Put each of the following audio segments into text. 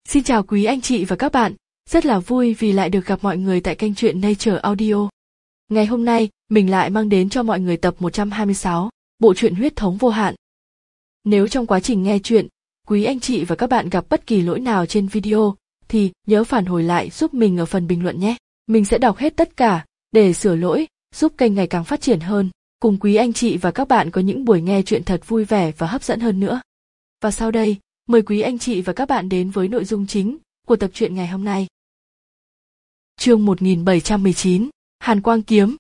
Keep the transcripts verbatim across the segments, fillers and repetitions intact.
Xin chào quý anh chị và các bạn, rất là vui vì lại được gặp mọi người tại kênh truyện Nature Audio. Ngày hôm nay, mình lại mang đến cho mọi người tập một trăm hai mươi sáu, bộ truyện Huyết thống vô hạn. Nếu trong quá trình nghe truyện, quý anh chị và các bạn gặp bất kỳ lỗi nào trên video, thì nhớ phản hồi lại giúp mình ở phần bình luận nhé. Mình sẽ đọc hết tất cả, để sửa lỗi, giúp kênh ngày càng phát triển hơn, cùng quý anh chị và các bạn có những buổi nghe truyện thật vui vẻ và hấp dẫn hơn nữa. Và sau đây, mời quý anh chị và các bạn đến với nội dung chính của tập truyện ngày hôm nay. Chương một nghìn bảy trăm mười chín, Hàn Quang kiếm.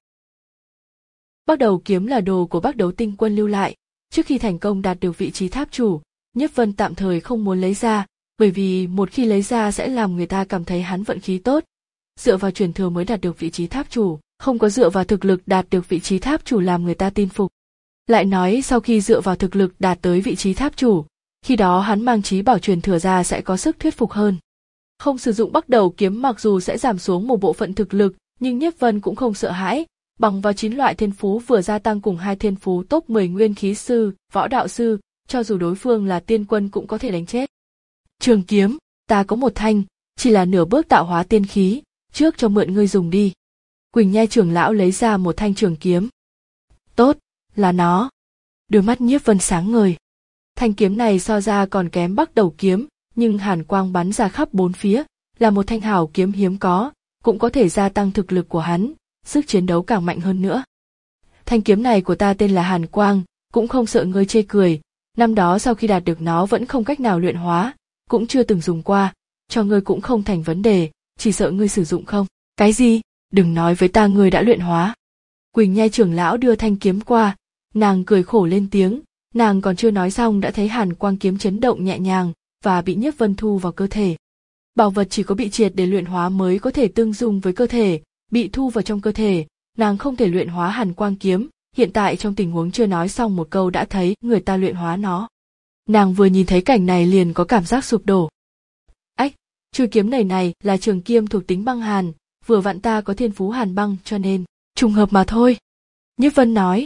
Bắt đầu kiếm là đồ của Bắc Đấu Tinh Quân lưu lại, trước khi thành công đạt được vị trí tháp chủ, Nhiếp Vân tạm thời không muốn lấy ra, bởi vì một khi lấy ra sẽ làm người ta cảm thấy hắn vận khí tốt. Dựa vào truyền thừa mới đạt được vị trí tháp chủ, không có dựa vào thực lực đạt được vị trí tháp chủ làm người ta tin phục. Lại nói sau khi dựa vào thực lực đạt tới vị trí tháp chủ, khi đó hắn mang chí bảo truyền thừa ra sẽ có sức thuyết phục hơn. Không sử dụng Bắc Đầu kiếm mặc dù sẽ giảm xuống một bộ phận thực lực, nhưng Nhiếp Vân cũng không sợ hãi, bằng vào chín loại thiên phú vừa gia tăng cùng hai thiên phú top mười nguyên khí sư, võ đạo sư, cho dù đối phương là tiên quân cũng có thể đánh chết. Trường kiếm, ta có một thanh, chỉ là nửa bước tạo hóa tiên khí, trước cho mượn ngươi dùng đi. Quỳnh Nhai trưởng lão lấy ra một thanh trường kiếm. Tốt, là nó. Đôi mắt Nhiếp Vân sáng ngời. Thanh kiếm này so ra còn kém Bắc Đầu kiếm, nhưng hàn quang bắn ra khắp bốn phía, là một thanh hảo kiếm hiếm có, cũng có thể gia tăng thực lực của hắn, sức chiến đấu càng mạnh hơn nữa. Thanh kiếm này của ta tên là Hàn Quang, cũng không sợ ngươi chê cười, năm đó sau khi đạt được nó vẫn không cách nào luyện hóa, cũng chưa từng dùng qua, cho ngươi cũng không thành vấn đề, chỉ sợ ngươi sử dụng không. Cái gì? Đừng nói với ta ngươi đã luyện hóa. Quỳnh Nhai trưởng lão đưa thanh kiếm qua, nàng cười khổ lên tiếng. Nàng còn chưa nói xong đã thấy Hàn Quang kiếm chấn động nhẹ nhàng và bị Nhiếp Vân thu vào cơ thể. Bảo vật chỉ có bị triệt để luyện hóa mới có thể tương dung với cơ thể, bị thu vào trong cơ thể, nàng không thể luyện hóa Hàn Quang kiếm, hiện tại trong tình huống chưa nói xong một câu đã thấy người ta luyện hóa nó. Nàng vừa nhìn thấy cảnh này liền có cảm giác sụp đổ. Ách, chuôi kiếm này này là trường kiếm thuộc tính băng hàn, vừa vặn ta có thiên phú hàn băng cho nên, trùng hợp mà thôi. Nhiếp Vân nói.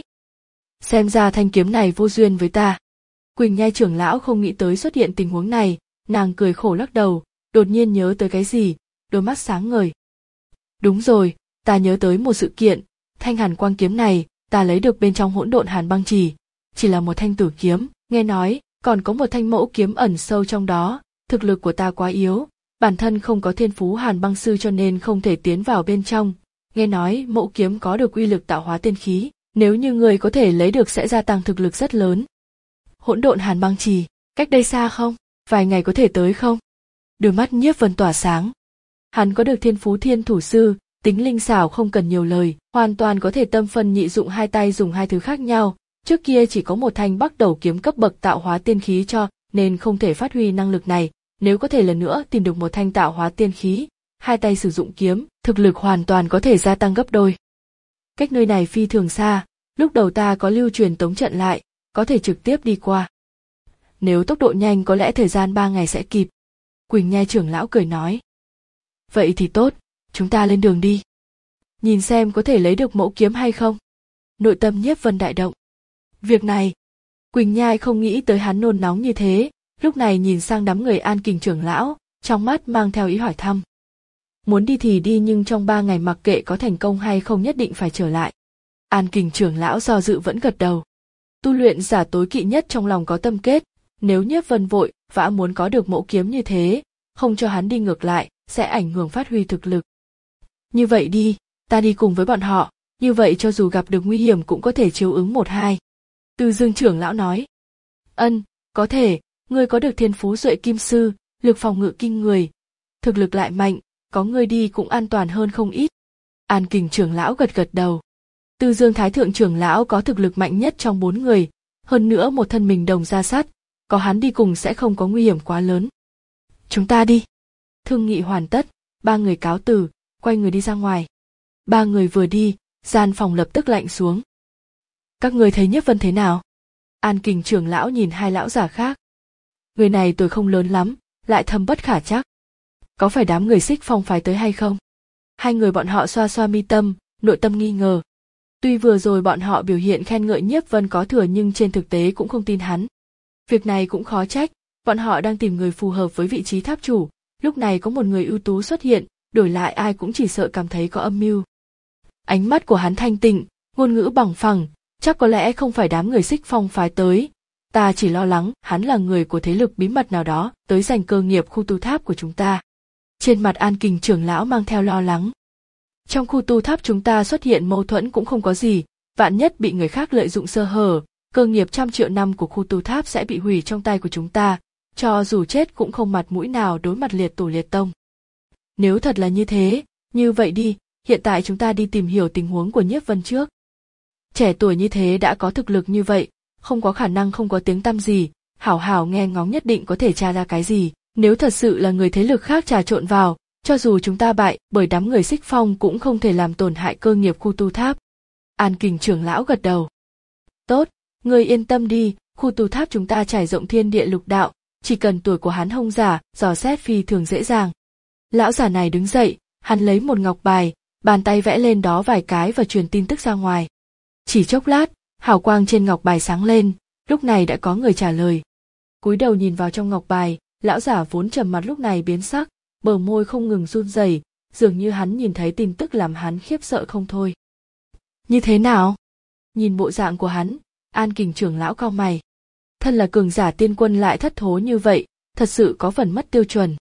Xem ra thanh kiếm này vô duyên với ta. Quỳnh Nhai trưởng lão không nghĩ tới xuất hiện tình huống này, nàng cười khổ lắc đầu, đột nhiên nhớ tới cái gì, đôi mắt sáng ngời. Đúng rồi, ta nhớ tới một sự kiện, thanh Hàn Quang kiếm này, ta lấy được bên trong hỗn độn hàn băng chỉ, chỉ là một thanh tử kiếm, nghe nói, còn có một thanh mẫu kiếm ẩn sâu trong đó, thực lực của ta quá yếu, bản thân không có thiên phú hàn băng sư cho nên không thể tiến vào bên trong, nghe nói mẫu kiếm có được uy lực tạo hóa tiên khí. Nếu như người có thể lấy được sẽ gia tăng thực lực rất lớn. Hỗn độn hàn băng trì, cách đây xa không? Vài ngày có thể tới không? Đôi mắt Nhiếp Vân tỏa sáng. Hắn có được thiên phú thiên thủ sư, tính linh xảo không cần nhiều lời, hoàn toàn có thể tâm phân nhị dụng hai tay dùng hai thứ khác nhau. Trước kia chỉ có một thanh Bắc Đầu kiếm cấp bậc tạo hóa tiên khí cho, nên không thể phát huy năng lực này. Nếu có thể lần nữa tìm được một thanh tạo hóa tiên khí, hai tay sử dụng kiếm, thực lực hoàn toàn có thể gia tăng gấp đôi. Cách nơi này phi thường xa, lúc đầu ta có lưu truyền tống trận lại, có thể trực tiếp đi qua. Nếu tốc độ nhanh có lẽ thời gian ba ngày sẽ kịp. Quỳnh Nhai trưởng lão cười nói. Vậy thì tốt, chúng ta lên đường đi. Nhìn xem có thể lấy được mẫu kiếm hay không. Nội tâm Nhiếp Vân đại động. Việc này, Quỳnh Nhai không nghĩ tới hắn nôn nóng như thế, lúc này nhìn sang đám người An Kình trưởng lão, trong mắt mang theo ý hỏi thăm. Muốn đi thì đi nhưng trong ba ngày mặc kệ có thành công hay không nhất định phải trở lại. An Kình trưởng lão do dự vẫn gật đầu. Tu luyện giả tối kỵ nhất trong lòng có tâm kết, nếu Nhiếp Vân vội vã muốn có được mẫu kiếm như thế, không cho hắn đi ngược lại, sẽ ảnh hưởng phát huy thực lực. Như vậy đi, ta đi cùng với bọn họ, như vậy cho dù gặp được nguy hiểm cũng có thể chiếu ứng một hai. Từ Dương trưởng lão nói. Ân, có thể, ngươi có được thiên phú duệ kim sư, lực phòng ngự kinh người, thực lực lại mạnh. Có người đi cũng an toàn hơn không ít. An Kình trưởng lão gật gật đầu. Từ Dương Thái thượng trưởng lão có thực lực mạnh nhất trong bốn người, hơn nữa một thân mình đồng ra sắt, có hắn đi cùng sẽ không có nguy hiểm quá lớn. Chúng ta đi. Thương nghị hoàn tất, ba người cáo từ, quay người đi ra ngoài. Ba người vừa đi, gian phòng lập tức lạnh xuống. Các người thấy Nhiếp Vân thế nào? An Kình trưởng lão nhìn hai lão già khác. Người này tuổi không lớn lắm, lại thâm bất khả trắc. Có phải đám người Xích Phong phái tới hay không? Hai người bọn họ xoa xoa mi tâm, nội tâm nghi ngờ. Tuy vừa rồi bọn họ biểu hiện khen ngợi Nhiếp Vân có thừa nhưng trên thực tế cũng không tin hắn. Việc này cũng khó trách, bọn họ đang tìm người phù hợp với vị trí tháp chủ, Lúc này có một người ưu tú xuất hiện, đổi lại ai cũng chỉ sợ cảm thấy có âm mưu. Ánh mắt của hắn thanh tịnh, ngôn ngữ bằng phẳng, chắc có lẽ không phải đám người Xích Phong phái tới. Ta chỉ lo lắng hắn là người của thế lực bí mật nào đó tới giành cơ nghiệp khu tu tháp của chúng ta. Trên mặt An Kình trưởng lão mang theo lo lắng. Trong khu tu tháp chúng ta xuất hiện mâu thuẫn cũng không có gì, vạn nhất bị người khác lợi dụng sơ hở, cơ nghiệp trăm triệu năm của khu tu tháp sẽ bị hủy trong tay của chúng ta, cho dù chết cũng không mặt mũi nào đối mặt liệt tổ liệt tông. Nếu thật là như thế, như vậy đi, hiện tại chúng ta đi tìm hiểu tình huống của Nhiếp Vân trước. Trẻ tuổi như thế đã có thực lực như vậy, không có khả năng không có tiếng tăm gì, hảo hảo nghe ngóng nhất định có thể tra ra cái gì. Nếu thật sự là người thế lực khác trà trộn vào, cho dù chúng ta bại bởi đám người Xích Phong cũng không thể làm tổn hại cơ nghiệp khu tu tháp. An Kình trưởng lão gật đầu. Tốt, ngươi yên tâm đi, khu tu tháp chúng ta trải rộng thiên địa lục đạo, chỉ cần tuổi của hắn hông giả, dò xét phi thường dễ dàng. Lão giả này đứng dậy, hắn lấy một ngọc bài, bàn tay vẽ lên đó vài cái và truyền tin tức ra ngoài. Chỉ chốc lát, hào quang trên ngọc bài sáng lên, lúc này đã có người trả lời. Cúi đầu nhìn vào trong ngọc bài, lão giả vốn trầm mặt lúc này biến sắc, bờ môi không ngừng run rẩy, dường như hắn nhìn thấy tin tức làm hắn khiếp sợ không thôi. Như thế nào? Nhìn bộ dạng của hắn, An Kình trưởng lão cau mày. Thân là cường giả tiên quân lại thất thố như vậy, thật sự có phần mất tiêu chuẩn.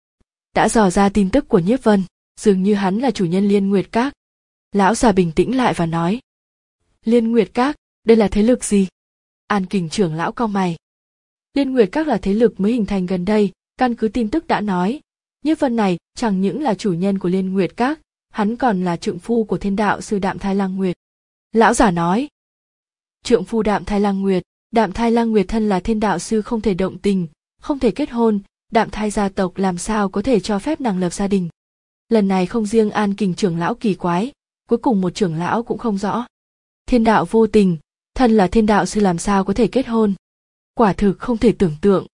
Đã dò ra tin tức của Nhiếp Vân, dường như hắn là chủ nhân Liên Nguyệt Các. Lão già bình tĩnh lại và nói. Liên Nguyệt Các, đây là thế lực gì? An Kình trưởng lão cau mày. Liên Nguyệt Các là thế lực mới hình thành gần đây, căn cứ tin tức đã nói. Nhiếp Vân này chẳng những là chủ nhân của Liên Nguyệt Các, hắn còn là trượng phu của thiên đạo sư Đạm Thai Lang Nguyệt. Lão giả nói. Trượng phu Đạm Thai Lang Nguyệt, Đạm Thai Lang Nguyệt thân là thiên đạo sư không thể động tình, không thể kết hôn, Đạm Thai gia tộc làm sao có thể cho phép nàng lập gia đình. Lần này không riêng An Kình trưởng lão kỳ quái, cuối cùng một trưởng lão cũng không rõ. Thiên đạo vô tình, thân là thiên đạo sư làm sao có thể kết hôn. Quả thực không thể tưởng tượng.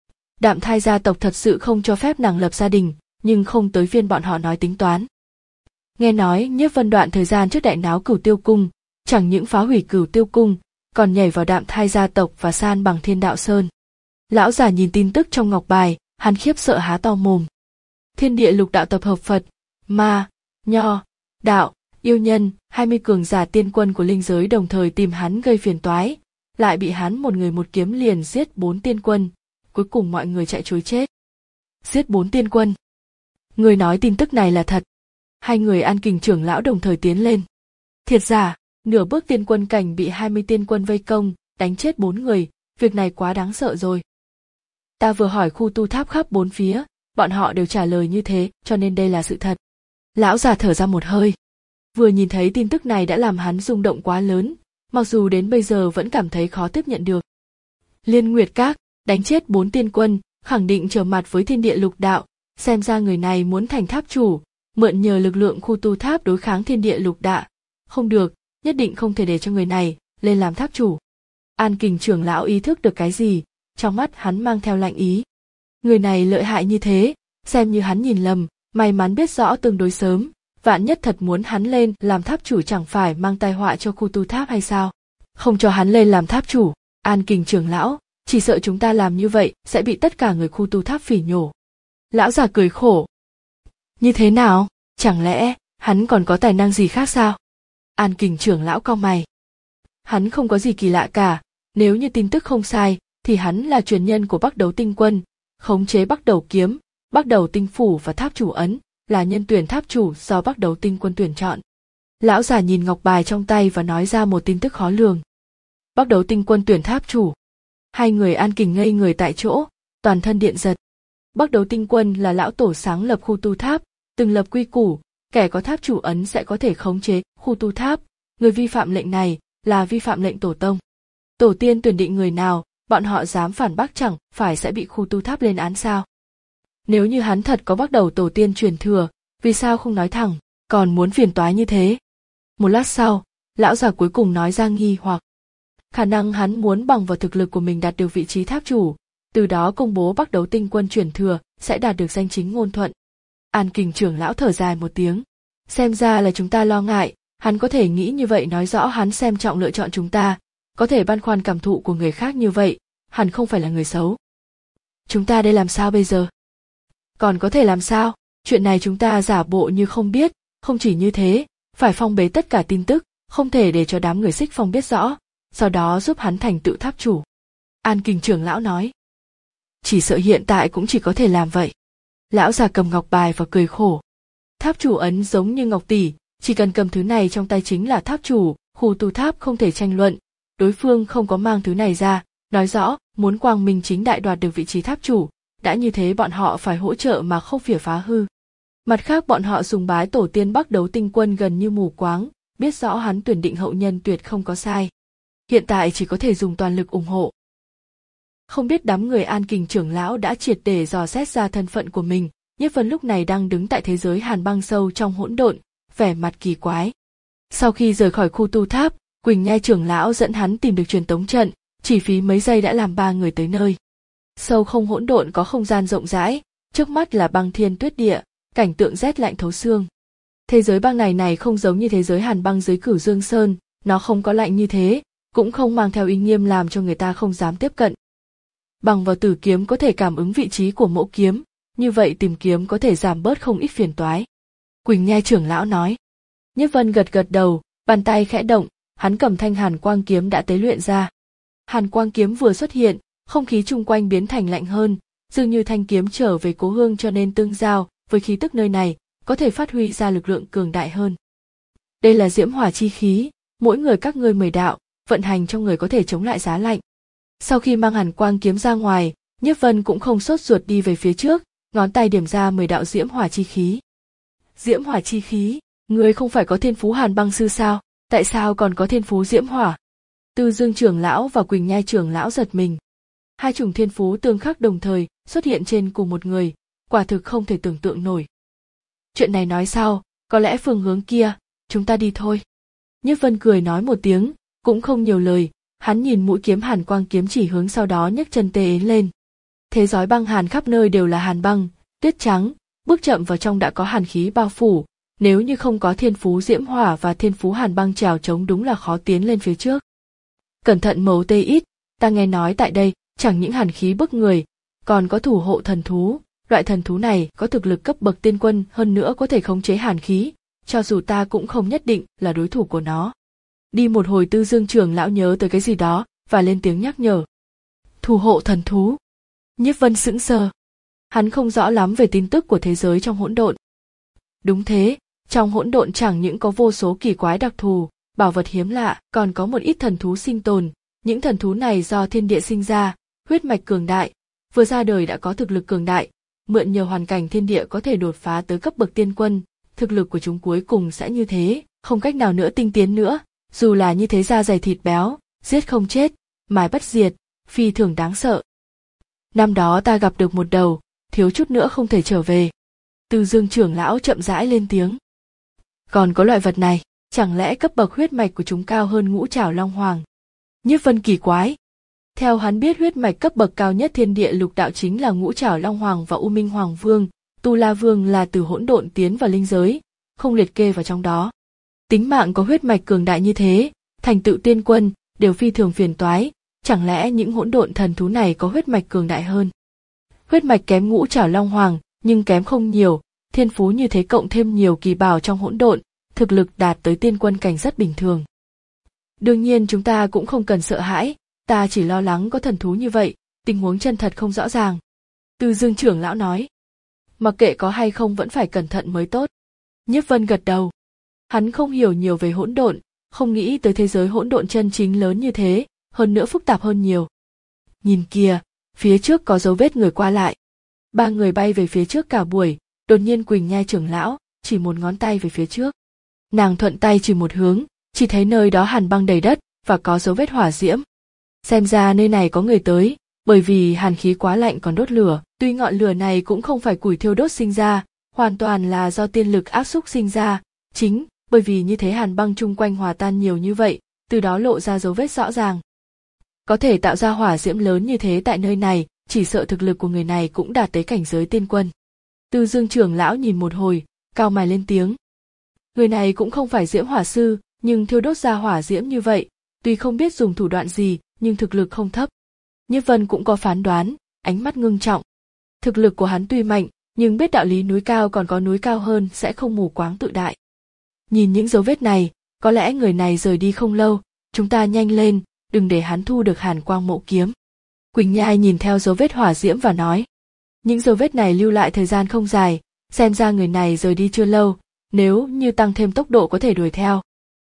Đạm Thai gia tộc thật sự không cho phép nàng lập gia đình, nhưng không tới phiên bọn họ nói tính toán. Nghe nói Nhiếp Vân đoạn thời gian trước đại náo Cửu Tiêu Cung, chẳng những phá hủy Cửu Tiêu Cung, còn nhảy vào Đạm Thai gia tộc và san bằng Thiên Đạo Sơn. Lão già nhìn tin tức trong ngọc bài, hắn khiếp sợ há to mồm. Thiên địa lục đạo tập hợp Phật, Ma, Nho, Đạo, Yêu Nhân, hai mươi cường giả tiên quân của linh giới đồng thời tìm hắn gây phiền toái, lại bị hắn một người một kiếm liền giết bốn tiên quân, cuối cùng mọi người chạy trối chết. Giết bốn tiên quân. Người nói tin tức này là thật. Hai người An Kình trưởng lão đồng thời tiến lên. Thiệt giả, nửa bước tiên quân cảnh bị hai mươi tiên quân vây công, đánh chết bốn người, việc này quá đáng sợ rồi. Ta vừa hỏi khu tu tháp khắp bốn phía, bọn họ đều trả lời như thế, cho nên đây là sự thật. Lão già thở ra một hơi. Vừa nhìn thấy tin tức này đã làm hắn rung động quá lớn, mặc dù đến bây giờ vẫn cảm thấy khó tiếp nhận được. Liên Nguyệt Các, đánh chết bốn tiên quân, khẳng định trở mặt với thiên địa lục đạo, xem ra người này muốn thành tháp chủ, mượn nhờ lực lượng khu tu tháp đối kháng thiên địa lục đạo. Không được, nhất định không thể để cho người này lên làm tháp chủ. An Kình trưởng lão ý thức được cái gì, trong mắt hắn mang theo lạnh ý. Người này lợi hại như thế, xem như hắn nhìn lầm, may mắn biết rõ tương đối sớm, vạn nhất thật muốn hắn lên làm tháp chủ chẳng phải mang tai họa cho khu tu tháp hay sao? Không cho hắn lên làm tháp chủ, An Kình trưởng lão, chỉ sợ chúng ta làm như vậy sẽ bị tất cả người khu tu tháp phỉ nhổ. Lão già cười khổ. Như thế nào? Chẳng lẽ hắn còn có tài năng gì khác sao? An Kình trưởng lão cau mày. Hắn không có gì kỳ lạ cả, nếu như tin tức không sai, thì hắn là truyền nhân của Bắc Đấu Tinh Quân, khống chế Bắc Đầu Kiếm, Bắc Đầu Tinh Phủ và Tháp Chủ Ấn, là nhân tuyển tháp chủ do Bắc Đấu Tinh Quân tuyển chọn. Lão già nhìn ngọc bài trong tay và nói ra một tin tức khó lường. Bắc Đấu Tinh Quân tuyển tháp chủ. Hai người An Kình ngây người tại chỗ, toàn thân điện giật. Bắc Đấu Tinh Quân là lão tổ sáng lập khu tu tháp, từng lập quy củ, kẻ có tháp chủ ấn sẽ có thể khống chế khu tu tháp, người vi phạm lệnh này là vi phạm lệnh tổ tông. Tổ tiên tuyển định người nào, bọn họ dám phản bác chẳng phải sẽ bị khu tu tháp lên án sao? Nếu như hắn thật có Bắc Đầu tổ tiên truyền thừa, vì sao không nói thẳng, còn muốn phiền toái như thế? Một lát sau, lão già cuối cùng nói ra nghi hoặc. Khả năng hắn muốn bằng vào thực lực của mình đạt được vị trí tháp chủ, từ đó công bố Bắc Đấu Tinh Quân truyền thừa sẽ đạt được danh chính ngôn thuận. An Kình trưởng lão thở dài một tiếng. Xem ra là chúng ta lo ngại, hắn có thể nghĩ như vậy nói rõ hắn xem trọng lựa chọn chúng ta, có thể băn khoăn cảm thụ của người khác như vậy, hẳn không phải là người xấu. Chúng ta đây làm sao bây giờ? Còn có thể làm sao? Chuyện này chúng ta giả bộ như không biết, không chỉ như thế, phải phong bế tất cả tin tức, không thể để cho đám người Xích Phong biết rõ, sau đó giúp hắn thành tựu tháp chủ. An Kình trưởng lão nói. Chỉ sợ hiện tại cũng chỉ có thể làm vậy. Lão già cầm ngọc bài và cười khổ. Tháp chủ ấn giống như ngọc tỷ, chỉ cần cầm thứ này trong tay chính là tháp chủ, khu tu tháp không thể tranh luận. Đối phương không có mang thứ này ra, nói rõ muốn quang minh chính đại đoạt được vị trí tháp chủ, đã như thế bọn họ phải hỗ trợ mà không phỉa phá hư. Mặt khác bọn họ sùng bái tổ tiên Bắc Đấu Tinh Quân gần như mù quáng, biết rõ hắn tuyển định hậu nhân tuyệt không có sai. Hiện tại chỉ có thể dùng toàn lực ủng hộ. Không biết đám người An Kình trưởng lão đã triệt để dò xét ra thân phận của mình, Nhiếp Vân lúc này đang đứng tại thế giới hàn băng sâu trong hỗn độn, vẻ mặt kỳ quái. Sau khi rời khỏi khu tu tháp, Quỳnh Nhai trưởng lão dẫn hắn tìm được truyền tống trận, chỉ phí mấy giây đã làm ba người tới nơi. Sâu không hỗn độn có không gian rộng rãi, trước mắt là băng thiên tuyết địa, cảnh tượng rét lạnh thấu xương. Thế giới băng này này không giống như thế giới hàn băng dưới Cửu Dương Sơn, nó không có lạnh như thế, cũng không mang theo uy nghiêm làm cho người ta không dám tiếp cận. Bằng vào tử kiếm có thể cảm ứng vị trí của mẫu kiếm, như vậy tìm kiếm có thể giảm bớt không ít phiền toái. Quỳnh Nhai trưởng lão nói. Nhiếp Vân gật gật đầu, bàn tay khẽ động, hắn cầm thanh hàn quang kiếm đã tế luyện ra. Hàn quang kiếm vừa xuất hiện, không khí chung quanh biến thành lạnh hơn, dường như thanh kiếm trở về cố hương cho nên tương giao với khí tức nơi này, có thể phát huy ra lực lượng cường đại hơn. Đây là diễm hỏa chi khí, mỗi người các ngươi mười đạo, vận hành trong người có thể chống lại giá lạnh. Sau khi mang hàn quang kiếm ra ngoài, Nhiếp Vân cũng không sốt ruột đi về phía trước, ngón tay điểm ra mười đạo diễm hỏa chi khí. Diễm hỏa chi khí, ngươi không phải có thiên phú hàn băng sư sao, tại sao còn có thiên phú diễm hỏa? Tư Dương trưởng lão và Quỳnh Nhai trưởng lão giật mình. Hai chủng thiên phú tương khắc đồng thời xuất hiện trên cùng một người, quả thực không thể tưởng tượng nổi. Chuyện này nói sau, có lẽ phương hướng kia, chúng ta đi thôi. Nhiếp Vân cười nói một tiếng, cũng không nhiều lời, hắn nhìn mũi kiếm hàn quang kiếm chỉ hướng sau đó nhấc chân tê ến lên. Thế giới băng hàn khắp nơi đều là hàn băng, tuyết trắng, bước chậm vào trong đã có hàn khí bao phủ, nếu như không có thiên phú diễm hỏa và thiên phú hàn băng trèo trống đúng là khó tiến lên phía trước. Cẩn thận mấu tê ít, ta nghe nói tại đây, chẳng những hàn khí bức người, còn có thủ hộ thần thú, loại thần thú này có thực lực cấp bậc tiên quân hơn nữa có thể khống chế hàn khí, cho dù ta cũng không nhất định là đối thủ của nó. Đi một hồi Tư Dương trưởng lão nhớ tới cái gì đó, và lên tiếng nhắc nhở. Thủ hộ thần thú. Nhiếp Vân sững sờ. Hắn không rõ lắm về tin tức của thế giới trong hỗn độn. Đúng thế, trong hỗn độn chẳng những có vô số kỳ quái đặc thù, bảo vật hiếm lạ, còn có một ít thần thú sinh tồn. Những thần thú này do thiên địa sinh ra, huyết mạch cường đại, vừa ra đời đã có thực lực cường đại, mượn nhờ hoàn cảnh thiên địa có thể đột phá tới cấp bậc tiên quân, thực lực của chúng cuối cùng sẽ như thế, không cách nào nữa tinh tiến nữa, dù là như thế da dày thịt béo, giết không chết, mài bất diệt, phi thường đáng sợ. Năm đó ta gặp được một đầu, thiếu chút nữa không thể trở về. Tư Dương trưởng lão chậm rãi lên tiếng. Còn có loại vật này, chẳng lẽ cấp bậc huyết mạch của chúng cao hơn Ngũ Trảo Long Hoàng? Nhiếp Vân kỳ quái. Theo hắn biết huyết mạch cấp bậc cao nhất thiên địa lục đạo chính là Ngũ Trảo Long Hoàng và U Minh Hoàng Vương, Tu La Vương là từ hỗn độn tiến vào linh giới, không liệt kê vào trong đó. Tính mạng có huyết mạch cường đại như thế, thành tựu tiên quân, đều phi thường phiền toái, chẳng lẽ những hỗn độn thần thú này có huyết mạch cường đại hơn? Huyết mạch kém Ngũ Trảo Long Hoàng, nhưng kém không nhiều, thiên phú như thế cộng thêm nhiều kỳ bảo trong hỗn độn, thực lực đạt tới tiên quân cảnh rất bình thường. Đương nhiên chúng ta cũng không cần sợ hãi, ta chỉ lo lắng có thần thú như vậy, tình huống chân thật không rõ ràng. Tư Dương trưởng lão nói. Mặc kệ có hay không vẫn phải cẩn thận mới tốt. Nhiếp Vân gật đầu. Hắn không hiểu nhiều về hỗn độn, không nghĩ tới thế giới hỗn độn chân chính lớn như thế, hơn nữa phức tạp hơn nhiều. Nhìn kìa, phía trước có dấu vết người qua lại. Ba người bay về phía trước cả buổi, đột nhiên Quỳnh Nhai trưởng lão chỉ một ngón tay về phía trước. Nàng thuận tay chỉ một hướng, chỉ thấy nơi đó hàn băng đầy đất và có dấu vết hỏa diễm. Xem ra nơi này có người tới, bởi vì hàn khí quá lạnh còn đốt lửa, tuy ngọn lửa này cũng không phải củi thiêu đốt sinh ra, hoàn toàn là do tiên lực áp xúc sinh ra, chính bởi vì như thế hàn băng chung quanh hòa tan nhiều như vậy, từ đó lộ ra dấu vết rõ ràng. Có thể tạo ra hỏa diễm lớn như thế tại nơi này, chỉ sợ thực lực của người này cũng đạt tới cảnh giới tiên quân. Tư Dương trưởng lão nhìn một hồi, cau mày lên tiếng. Người này cũng không phải diễm hỏa sư, nhưng thiêu đốt ra hỏa diễm như vậy, tuy không biết dùng thủ đoạn gì, nhưng thực lực không thấp. Nhiếp Vân cũng có phán đoán, ánh mắt ngưng trọng. Thực lực của hắn tuy mạnh, nhưng biết đạo lý núi cao còn có núi cao hơn sẽ không mù quáng tự đại. Nhìn những dấu vết này, có lẽ người này rời đi không lâu, chúng ta nhanh lên, đừng để hắn thu được Hàn Quang Mẫu Kiếm. Quỳnh Nhai nhìn theo dấu vết hỏa diễm và nói, những dấu vết này lưu lại thời gian không dài, xem ra người này rời đi chưa lâu, nếu như tăng thêm tốc độ có thể đuổi theo.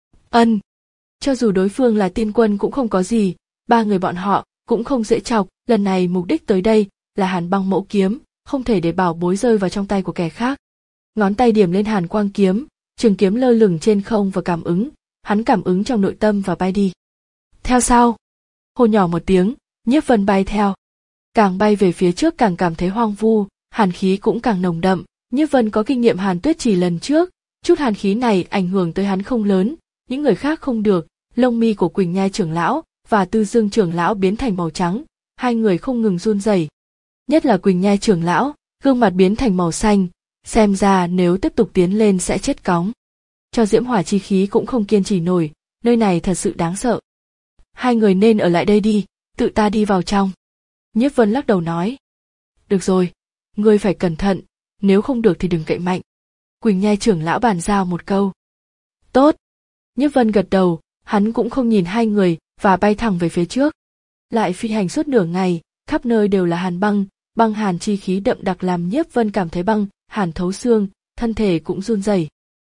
Ân, cho dù đối phương là tiên quân cũng không có gì, ba người bọn họ cũng không dễ chọc, lần này mục đích tới đây là Hàn Băng Mẫu Kiếm, không thể để bảo bối rơi vào trong tay của kẻ khác. Ngón tay điểm lên Hàn Quang kiếm, trường kiếm lơ lửng trên không và cảm ứng, hắn cảm ứng trong nội tâm và bay đi. Theo sau, hô nhỏ một tiếng, Nhiếp Vân bay theo. Càng bay về phía trước càng cảm thấy hoang vu, hàn khí cũng càng nồng đậm. Nhiếp Vân có kinh nghiệm hàn tuyết chỉ lần trước, chút hàn khí này ảnh hưởng tới hắn không lớn, những người khác không được. Lông mi của Quỳnh Nhai trưởng lão và Tư Dương trưởng lão biến thành màu trắng, hai người không ngừng run rẩy. Nhất là Quỳnh Nhai trưởng lão, gương mặt biến thành màu xanh, xem ra nếu tiếp tục tiến lên sẽ chết cóng. Cho diễm hỏa chi khí cũng không kiên trì nổi, nơi này thật sự đáng sợ. Hai người nên ở lại đây đi, tự ta đi vào trong. Nhiếp Vân lắc đầu nói. Được rồi, ngươi phải cẩn thận, nếu không được thì đừng cậy mạnh. Quỳnh Nhai trưởng lão bàn giao một câu. Tốt. Nhiếp Vân gật đầu, hắn cũng không nhìn hai người và bay thẳng về phía trước. Lại phi hành suốt nửa ngày, khắp nơi đều là hàn băng, băng hàn chi khí đậm đặc làm Nhiếp Vân cảm thấy băng hàn thấu xương, thân thể cũng run rẩy.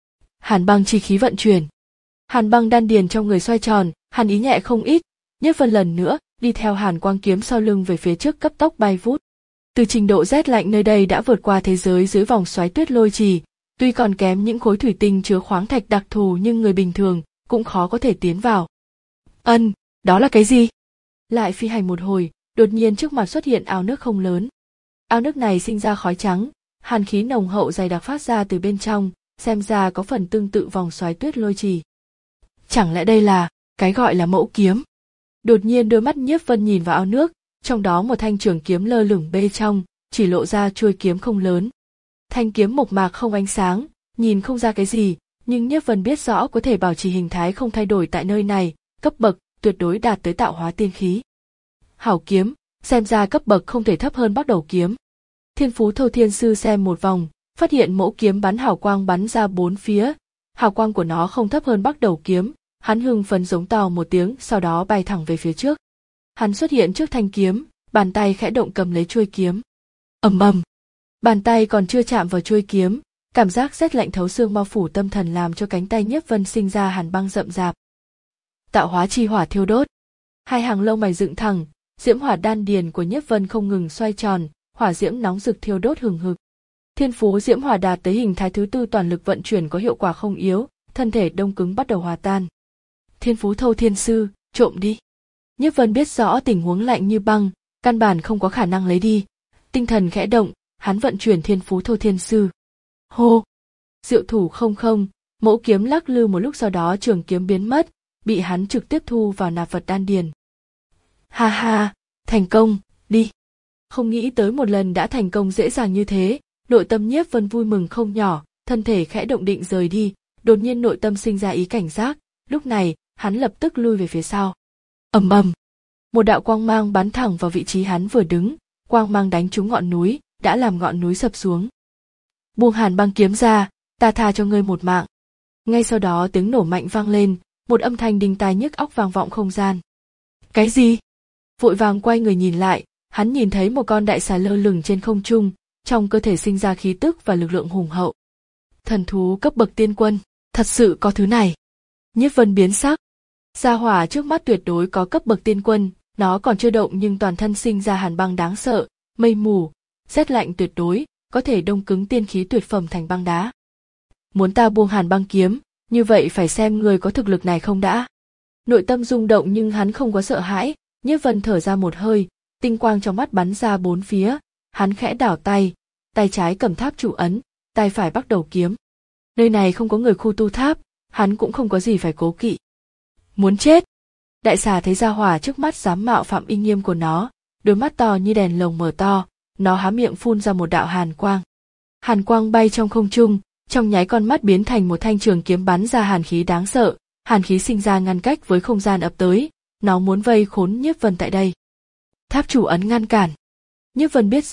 Hàn băng chi khí vận chuyển, hàn băng đan điền trong người xoay tròn, hàn ý nhẹ không ít. Nhiếp Vân lần nữa đi theo Hàn Quang kiếm sau lưng về phía trước cấp tốc bay vút. Từ trình độ rét lạnh nơi đây đã vượt qua thế giới dưới vòng xoáy tuyết lôi trì, tuy còn kém những khối thủy tinh chứa khoáng thạch đặc thù nhưng người bình thường cũng khó có thể tiến vào. Ân, đó là cái gì? Lại phi hành một hồi, đột nhiên trước mặt xuất hiện ao nước không lớn. Ao nước này sinh ra khói trắng, hàn khí nồng hậu dày đặc phát ra từ bên trong, xem ra có phần tương tự vòng xoáy tuyết lôi trì. Chẳng lẽ đây là cái gọi là mẫu kiếm? Đột nhiên đôi mắt Nhiếp Vân nhìn vào ao nước, trong đó một thanh trường kiếm lơ lửng bên trong, chỉ lộ ra chuôi kiếm không lớn. Thanh kiếm mộc mạc không ánh sáng, nhìn không ra cái gì, nhưng Nhiếp Vân biết rõ có thể bảo trì hình thái không thay đổi tại nơi này, cấp bậc tuyệt đối đạt tới tạo hóa tiên khí. Hảo kiếm, xem ra cấp bậc không thể thấp hơn Bắc Đầu kiếm. Thiên Phú Thâu Thiên Sư xem một vòng, phát hiện mẫu kiếm bắn hào quang bắn ra bốn phía, hào quang của nó không thấp hơn Bắc Đầu kiếm. Hắn hưng phấn giống to một tiếng, sau đó bay thẳng về phía trước. Hắn xuất hiện trước thanh kiếm, bàn tay khẽ động cầm lấy chuôi kiếm. Ầm ầm, bàn tay còn chưa chạm vào chuôi kiếm, cảm giác rét lạnh thấu xương bao phủ tâm thần làm cho cánh tay Nhiếp Vân sinh ra hàn băng rậm rạp. Tạo hóa chi hỏa thiêu đốt, hai hàng lông mày dựng thẳng, diễm hỏa đan điền của Nhiếp Vân không ngừng xoay tròn, hỏa diễm nóng rực thiêu đốt hừng hực. Thiên Phú diễm hỏa đạt tới hình thái thứ tư, toàn lực vận chuyển có hiệu quả không yếu, thân thể đông cứng bắt đầu hòa tan. Thiên Phú Thâu Thiên Sư, trộm đi. Nhiếp Vân biết rõ tình huống lạnh như băng, căn bản không có khả năng lấy đi. Tinh thần khẽ động, hắn vận chuyển Thiên Phú Thâu Thiên Sư. Hô! Diệu thủ không không, mẫu kiếm lắc lư một lúc, sau đó trường kiếm biến mất, bị hắn trực tiếp thu vào nạp vật đan điền. Ha ha, thành công, đi. Không nghĩ tới một lần đã thành công dễ dàng như thế, nội tâm Nhiếp Vân vui mừng không nhỏ, thân thể khẽ động định rời đi, đột nhiên nội tâm sinh ra ý cảnh giác, lúc này hắn lập tức lui về phía sau. Ầm ầm, một đạo quang mang bắn thẳng vào vị trí hắn vừa đứng, quang mang đánh trúng ngọn núi, đã làm ngọn núi sập xuống. Buông Hàn Băng kiếm ra, ta tha cho ngươi một mạng. Ngay sau đó tiếng nổ mạnh vang lên, một âm thanh đinh tai nhức óc vang vọng không gian. Cái gì? Vội vàng quay người nhìn lại, hắn nhìn thấy một con đại xà lơ lửng trên không trung, trong cơ thể sinh ra khí tức và lực lượng hùng hậu. Thần thú cấp bậc tiên quân, thật sự có thứ này. Nhiếp Vân biến sắc. Gia hỏa trước mắt tuyệt đối có cấp bậc tiên quân, nó còn chưa động nhưng toàn thân sinh ra hàn băng đáng sợ, mây mù, rét lạnh tuyệt đối, có thể đông cứng tiên khí tuyệt phẩm thành băng đá. Muốn ta buông Hàn Băng kiếm, như vậy phải xem người có thực lực này không đã. Nội tâm rung động nhưng hắn không có sợ hãi, Nhiếp Vân thở ra một hơi, tinh quang trong mắt bắn ra bốn phía, hắn khẽ đảo tay, tay trái cầm tháp chủ ấn, tay phải bắt đầu kiếm. Nơi này không có người khu tu tháp, hắn cũng không có gì phải cố kỵ. Muốn chết! Đại xà thấy gia hỏa trước mắt dám mạo phạm uy nghiêm của nó, đôi mắt to như đèn lồng mở to, nó há miệng phun ra một đạo hàn quang. Hàn quang bay trong không trung, trong nháy con mắt biến thành một thanh trường kiếm bắn ra hàn khí đáng sợ, hàn khí sinh ra ngăn cách với không gian ập tới, nó muốn vây khốn Nhiếp Vân tại đây. Tháp chủ ấn ngăn cản. Nhiếp Vân biết rõ,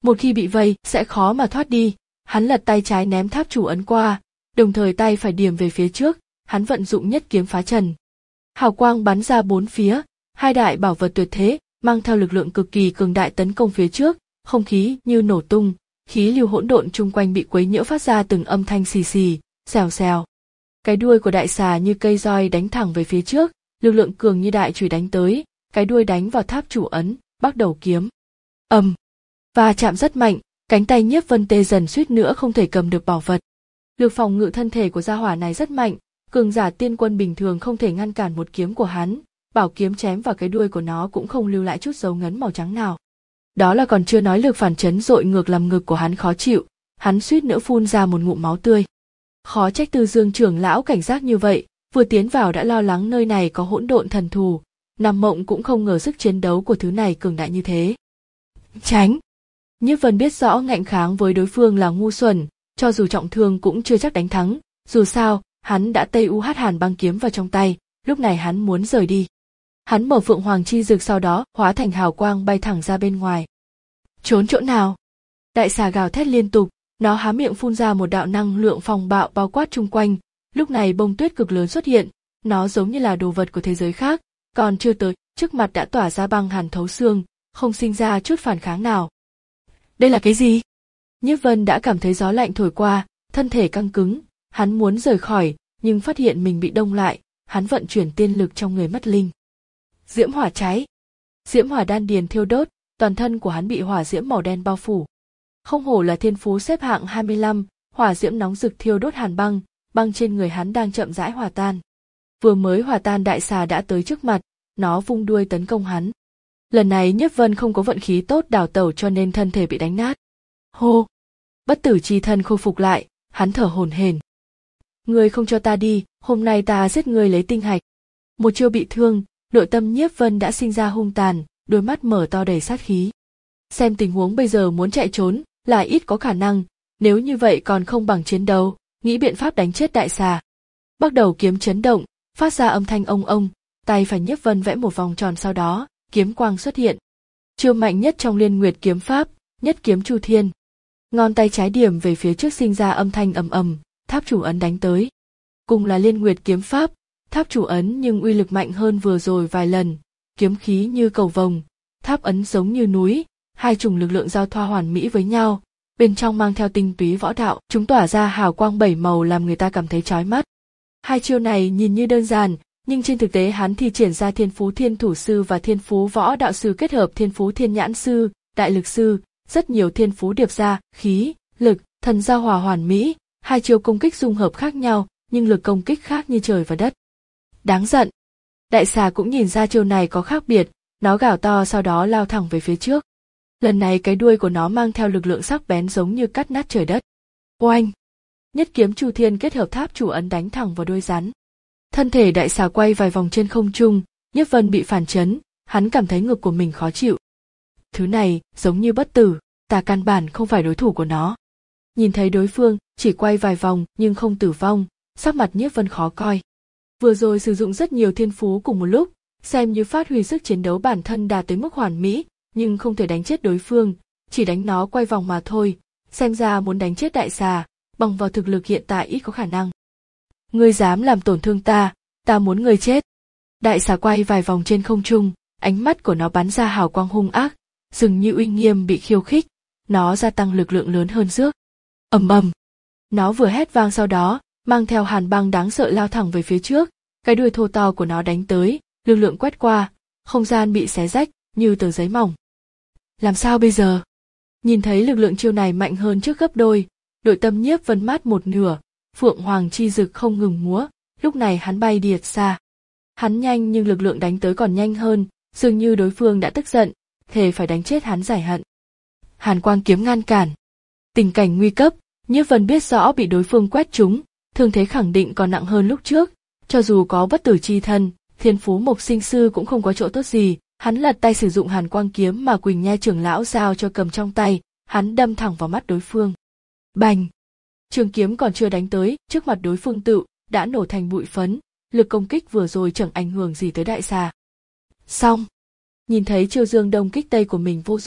Một khi bị vây sẽ khó mà thoát đi. Hắn lật tay trái ném tháp chủ ấn qua, đồng thời tay phải điểm về phía trước, hắn vận dụng nhất kiếm phá trần. Hào quang bắn ra bốn phía, hai đại bảo vật tuyệt thế, mang theo lực lượng cực kỳ cường đại tấn công phía trước, không khí như nổ tung, khí lưu hỗn độn chung quanh bị quấy nhiễu phát ra từng âm thanh xì xì, xèo xèo. Cái đuôi của đại xà như cây roi đánh thẳng về phía trước, lực lượng cường như đại chùy đánh tới, cái đuôi đánh vào tháp chủ ấn, bắt đầu kiếm. Ầm, và chạm rất mạnh, cánh tay Nhiếp Vân tê dần suýt nữa không thể cầm được bảo vật. Lực phòng ngự thân thể của gia hỏa này rất mạnh, cường giả tiên quân bình thường không thể ngăn cản một kiếm của hắn, bảo kiếm chém vào cái đuôi của nó cũng không lưu lại chút dấu ngấn màu trắng nào. Đó là còn chưa nói lực phản chấn dội ngược làm ngực của hắn khó chịu, hắn suýt nữa phun ra một ngụm máu tươi. Khó trách Tư Dương trưởng lão cảnh giác như vậy, vừa tiến vào đã lo lắng nơi này có hỗn độn thần thù, nằm mộng cũng không ngờ sức chiến đấu của thứ này cường đại như thế. Tránh! Nhiếp Vân biết rõ ngạnh kháng với đối phương là ngu xuẩn, cho dù trọng thương cũng chưa chắc đánh thắng, dù sao, hắn đã tây u hát hàn băng kiếm vào trong tay, lúc này hắn muốn rời đi. Hắn mở Phượng Hoàng chi dực sau đó hóa thành hào quang bay thẳng ra bên ngoài. Trốn chỗ nào? Đại xà gào thét liên tục, nó há miệng phun ra một đạo năng lượng phong bạo bao quát chung quanh, lúc này bông tuyết cực lớn xuất hiện, nó giống như là đồ vật của thế giới khác, còn chưa tới, trước mặt đã tỏa ra băng hàn thấu xương, không sinh ra chút phản kháng nào. Đây là cái gì? Nhiếp Vân đã cảm thấy gió lạnh thổi qua, thân thể căng cứng, hắn muốn rời khỏi, nhưng phát hiện mình bị đông lại, hắn vận chuyển tiên lực trong người mất linh. Diễm hỏa cháy. Diễm hỏa đan điền thiêu đốt, toàn thân của hắn bị hỏa diễm màu đen bao phủ. Không hổ là thiên phú xếp hạng hai mươi lăm, hỏa diễm nóng rực thiêu đốt hàn băng, băng trên người hắn đang chậm rãi hòa tan. Vừa mới hòa tan đại xà đã tới trước mặt, nó vung đuôi tấn công hắn. Lần này Nhiếp Vân không có vận khí tốt đào tẩu cho nên thân thể bị đánh nát. Hô! Bất tử chi thân khôi phục lại, hắn thở hổn hển. Ngươi không cho ta đi, hôm nay ta giết ngươi lấy tinh hạch. Một chiêu bị thương, nội tâm Nhiếp Vân đã sinh ra hung tàn, đôi mắt mở to đầy sát khí. Xem tình huống bây giờ muốn chạy trốn là ít có khả năng, nếu như vậy còn không bằng chiến đấu, nghĩ biện pháp đánh chết đại xà. Bắt đầu kiếm chấn động, phát ra âm thanh ông ông, tay phải Nhiếp Vân vẽ một vòng tròn sau đó, kiếm quang xuất hiện. Chiêu mạnh nhất trong Liên Nguyệt kiếm pháp, nhất kiếm Chu Thiên. Ngón tay trái điểm về phía trước sinh ra âm thanh ầm ầm, tháp chủ ấn đánh tới. Cùng là Liên Nguyệt kiếm pháp, tháp chủ ấn nhưng uy lực mạnh hơn vừa rồi vài lần, kiếm khí như cầu vồng, tháp ấn giống như núi, hai chủng lực lượng giao thoa hoàn mỹ với nhau, bên trong mang theo tinh túy võ đạo, chúng tỏa ra hào quang bảy màu làm người ta cảm thấy chói mắt. Hai chiêu này nhìn như đơn giản, nhưng trên thực tế hắn thi triển ra thiên phú thiên thủ sư và thiên phú võ đạo sư kết hợp thiên phú thiên nhãn sư, đại lực sư, rất nhiều thiên phú điệp ra, khí, lực, thần giao hòa hoàn mỹ, hai chiêu công kích dung hợp khác nhau, nhưng lực công kích khác như trời và đất. Đáng giận. Đại xà cũng nhìn ra chiêu này có khác biệt, nó gào to sau đó lao thẳng về phía trước. Lần này cái đuôi của nó mang theo lực lượng sắc bén giống như cắt nát trời đất. Oanh! Nhất kiếm Chu Thiên kết hợp tháp chủ ấn đánh thẳng vào đuôi rắn. Thân thể đại xà quay vài vòng trên không trung, Nhiếp Vân bị phản chấn, hắn cảm thấy ngực của mình khó chịu. Thứ này giống như bất tử, ta căn bản không phải đối thủ của nó. Nhìn thấy đối phương chỉ quay vài vòng nhưng không tử vong, sắc mặt Nhiếp Vân khó coi. Vừa rồi sử dụng rất nhiều thiên phú cùng một lúc, xem như phát huy sức chiến đấu bản thân đạt tới mức hoàn mỹ, nhưng không thể đánh chết đối phương, chỉ đánh nó quay vòng mà thôi, xem ra muốn đánh chết đại xà, bằng vào thực lực hiện tại ít có khả năng. Ngươi dám làm tổn thương ta, ta muốn ngươi chết. Đại xà quay vài vòng trên không trung, ánh mắt của nó bắn ra hào quang hung ác, dường như uy nghiêm bị khiêu khích, nó gia tăng lực lượng lớn hơn trước. Ầm ầm, nó vừa hét vang sau đó, mang theo hàn băng đáng sợ lao thẳng về phía trước, cái đuôi thô to của nó đánh tới, lực lượng quét qua, không gian bị xé rách như tờ giấy mỏng. Làm sao bây giờ? Nhìn thấy lực lượng chiêu này mạnh hơn trước gấp đôi, nội tâm Nhiếp Vân mát một nửa, Phượng Hoàng chi dực không ngừng múa, lúc này hắn bay đi thật xa. Hắn nhanh nhưng lực lượng đánh tới còn nhanh hơn, dường như đối phương đã tức giận, thề phải đánh chết hắn giải hận. Hàn quang kiếm ngăn cản. Tình cảnh nguy cấp, Nhiếp Vân biết rõ bị đối phương quét trúng, thương thế khẳng định còn nặng hơn lúc trước, cho dù có bất tử chi thân, thiên phú mộc sinh sư cũng không có chỗ tốt gì. Hắn lật tay sử dụng hàn quang kiếm mà Quỳnh Nha trưởng lão giao cho cầm trong tay, hắn đâm thẳng vào mắt đối phương. Bành! Trường kiếm còn chưa đánh tới, trước mặt đối phương tự đã nổ thành bụi phấn, lực công kích vừa rồi chẳng ảnh hưởng gì tới đại xà. Xong! Nhìn thấy chiêu dương đông kích tây của mình vô dụng,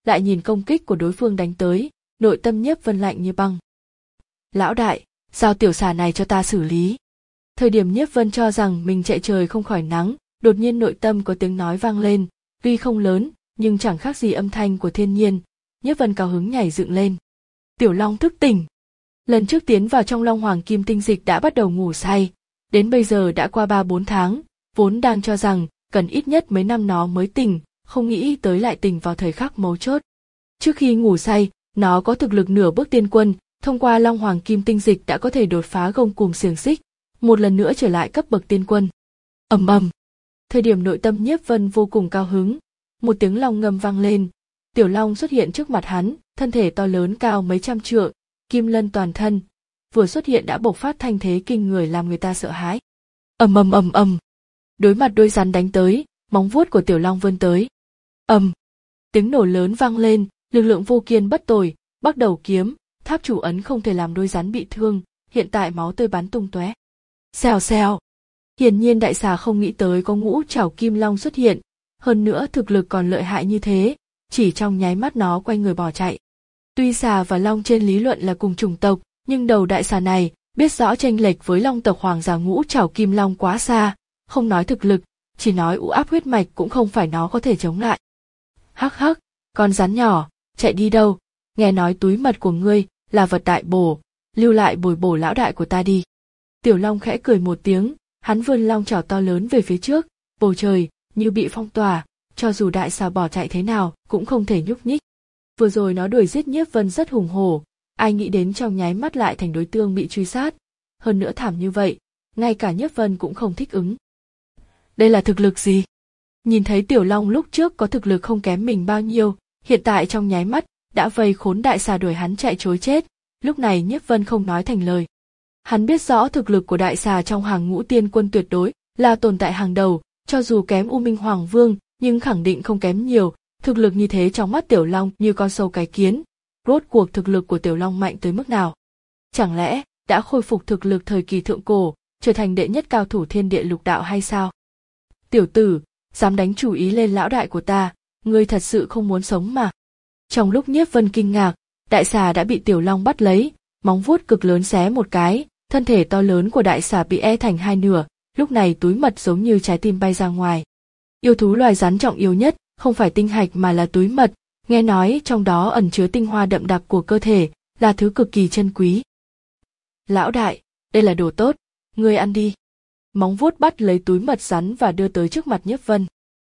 lại nhìn công kích của đối phương đánh tới, nội tâm Nhiếp Vân lạnh như băng. Lão đại, giao tiểu xà này cho ta xử lý. Thời điểm Nhiếp Vân cho rằng mình chạy trời không khỏi nắng, đột nhiên nội tâm có tiếng nói vang lên, tuy không lớn, nhưng chẳng khác gì âm thanh của thiên nhiên. Nhiếp Vân cao hứng nhảy dựng lên. Tiểu Long thức tỉnh. Lần trước tiến vào trong Long Hoàng Kim Tinh Dịch đã bắt đầu ngủ say, đến bây giờ đã qua ba bốn tháng, vốn đang cho rằng cần ít nhất mấy năm nó mới tỉnh, không nghĩ tới lại tỉnh vào thời khắc mấu chốt. Trước khi ngủ say, nó có thực lực nửa bước tiên quân, thông qua Long Hoàng Kim Tinh Dịch đã có thể đột phá gông cùm xiềng xích, một lần nữa trở lại cấp bậc tiên quân. Ầm ầm. Thời điểm nội tâm Nhiếp Vân vô cùng cao hứng, một tiếng long ngâm vang lên, Tiểu Long xuất hiện trước mặt hắn, thân thể to lớn cao mấy trăm trượng, kim lân toàn thân, vừa xuất hiện đã bộc phát thanh thế kinh người làm người ta sợ hãi. Ầm ầm ầm ầm. Đối mặt đôi rắn đánh tới, móng vuốt của Tiểu Long vươn tới. Ầm. Tiếng nổ lớn vang lên, lực lượng vô kiên bất tồi, Bắc Đầu kiếm, tháp chủ ấn không thể làm đôi rắn bị thương, hiện tại máu tươi bắn tung tóe. Xèo xèo. Hiển nhiên đại xà không nghĩ tới có ngũ trảo kim long xuất hiện, hơn nữa thực lực còn lợi hại như thế, chỉ trong nháy mắt nó quay người bỏ chạy. Tuy xà và long trên lý luận là cùng chủng tộc, nhưng đầu đại xà này biết rõ chênh lệch với long tộc hoàng giả ngũ trảo kim long quá xa, không nói thực lực, chỉ nói u áp huyết mạch cũng không phải nó có thể chống lại. Hắc hắc, con rắn nhỏ, chạy đi đâu? Nghe nói túi mật của ngươi là vật đại bổ, lưu lại bồi bổ lão đại của ta đi. Tiểu Long khẽ cười một tiếng, hắn vươn long chảo to lớn về phía trước, bầu trời như bị phong tỏa, cho dù đại xà bỏ chạy thế nào cũng không thể nhúc nhích. Vừa rồi nó đuổi giết Nhiếp Vân rất hùng hổ, ai nghĩ đến trong nháy mắt lại thành đối tượng bị truy sát, hơn nữa thảm như vậy, ngay cả Nhiếp Vân cũng không thích ứng. Đây là thực lực gì? Nhìn thấy Tiểu Long lúc trước có thực lực không kém mình bao nhiêu, hiện tại trong nháy mắt đã vây khốn đại xà đuổi hắn chạy trối chết, lúc này Nhiếp Vân không nói thành lời. Hắn biết rõ thực lực của đại xà trong hàng ngũ tiên quân tuyệt đối là tồn tại hàng đầu, cho dù kém U Minh Hoàng Vương, nhưng khẳng định không kém nhiều, thực lực như thế trong mắt Tiểu Long như con sâu cái kiến. Rốt cuộc thực lực của Tiểu Long mạnh tới mức nào? Chẳng lẽ đã khôi phục thực lực thời kỳ thượng cổ, trở thành đệ nhất cao thủ thiên địa lục đạo hay sao? Tiểu tử, dám đánh chủ ý lên lão đại của ta, ngươi thật sự không muốn sống mà. Trong lúc Nhiếp Vân kinh ngạc, đại xà đã bị Tiểu Long bắt lấy, móng vuốt cực lớn xé một cái, thân thể to lớn của đại xà bị e thành hai nửa, lúc này túi mật giống như trái tim bay ra ngoài. Yêu thú loài rắn trọng yếu nhất, không phải tinh hạch mà là túi mật, nghe nói trong đó ẩn chứa tinh hoa đậm đặc của cơ thể, là thứ cực kỳ chân quý. Lão đại, đây là đồ tốt, ngươi ăn đi. Móng vuốt bắt lấy túi mật rắn và đưa tới trước mặt Nhiếp Vân.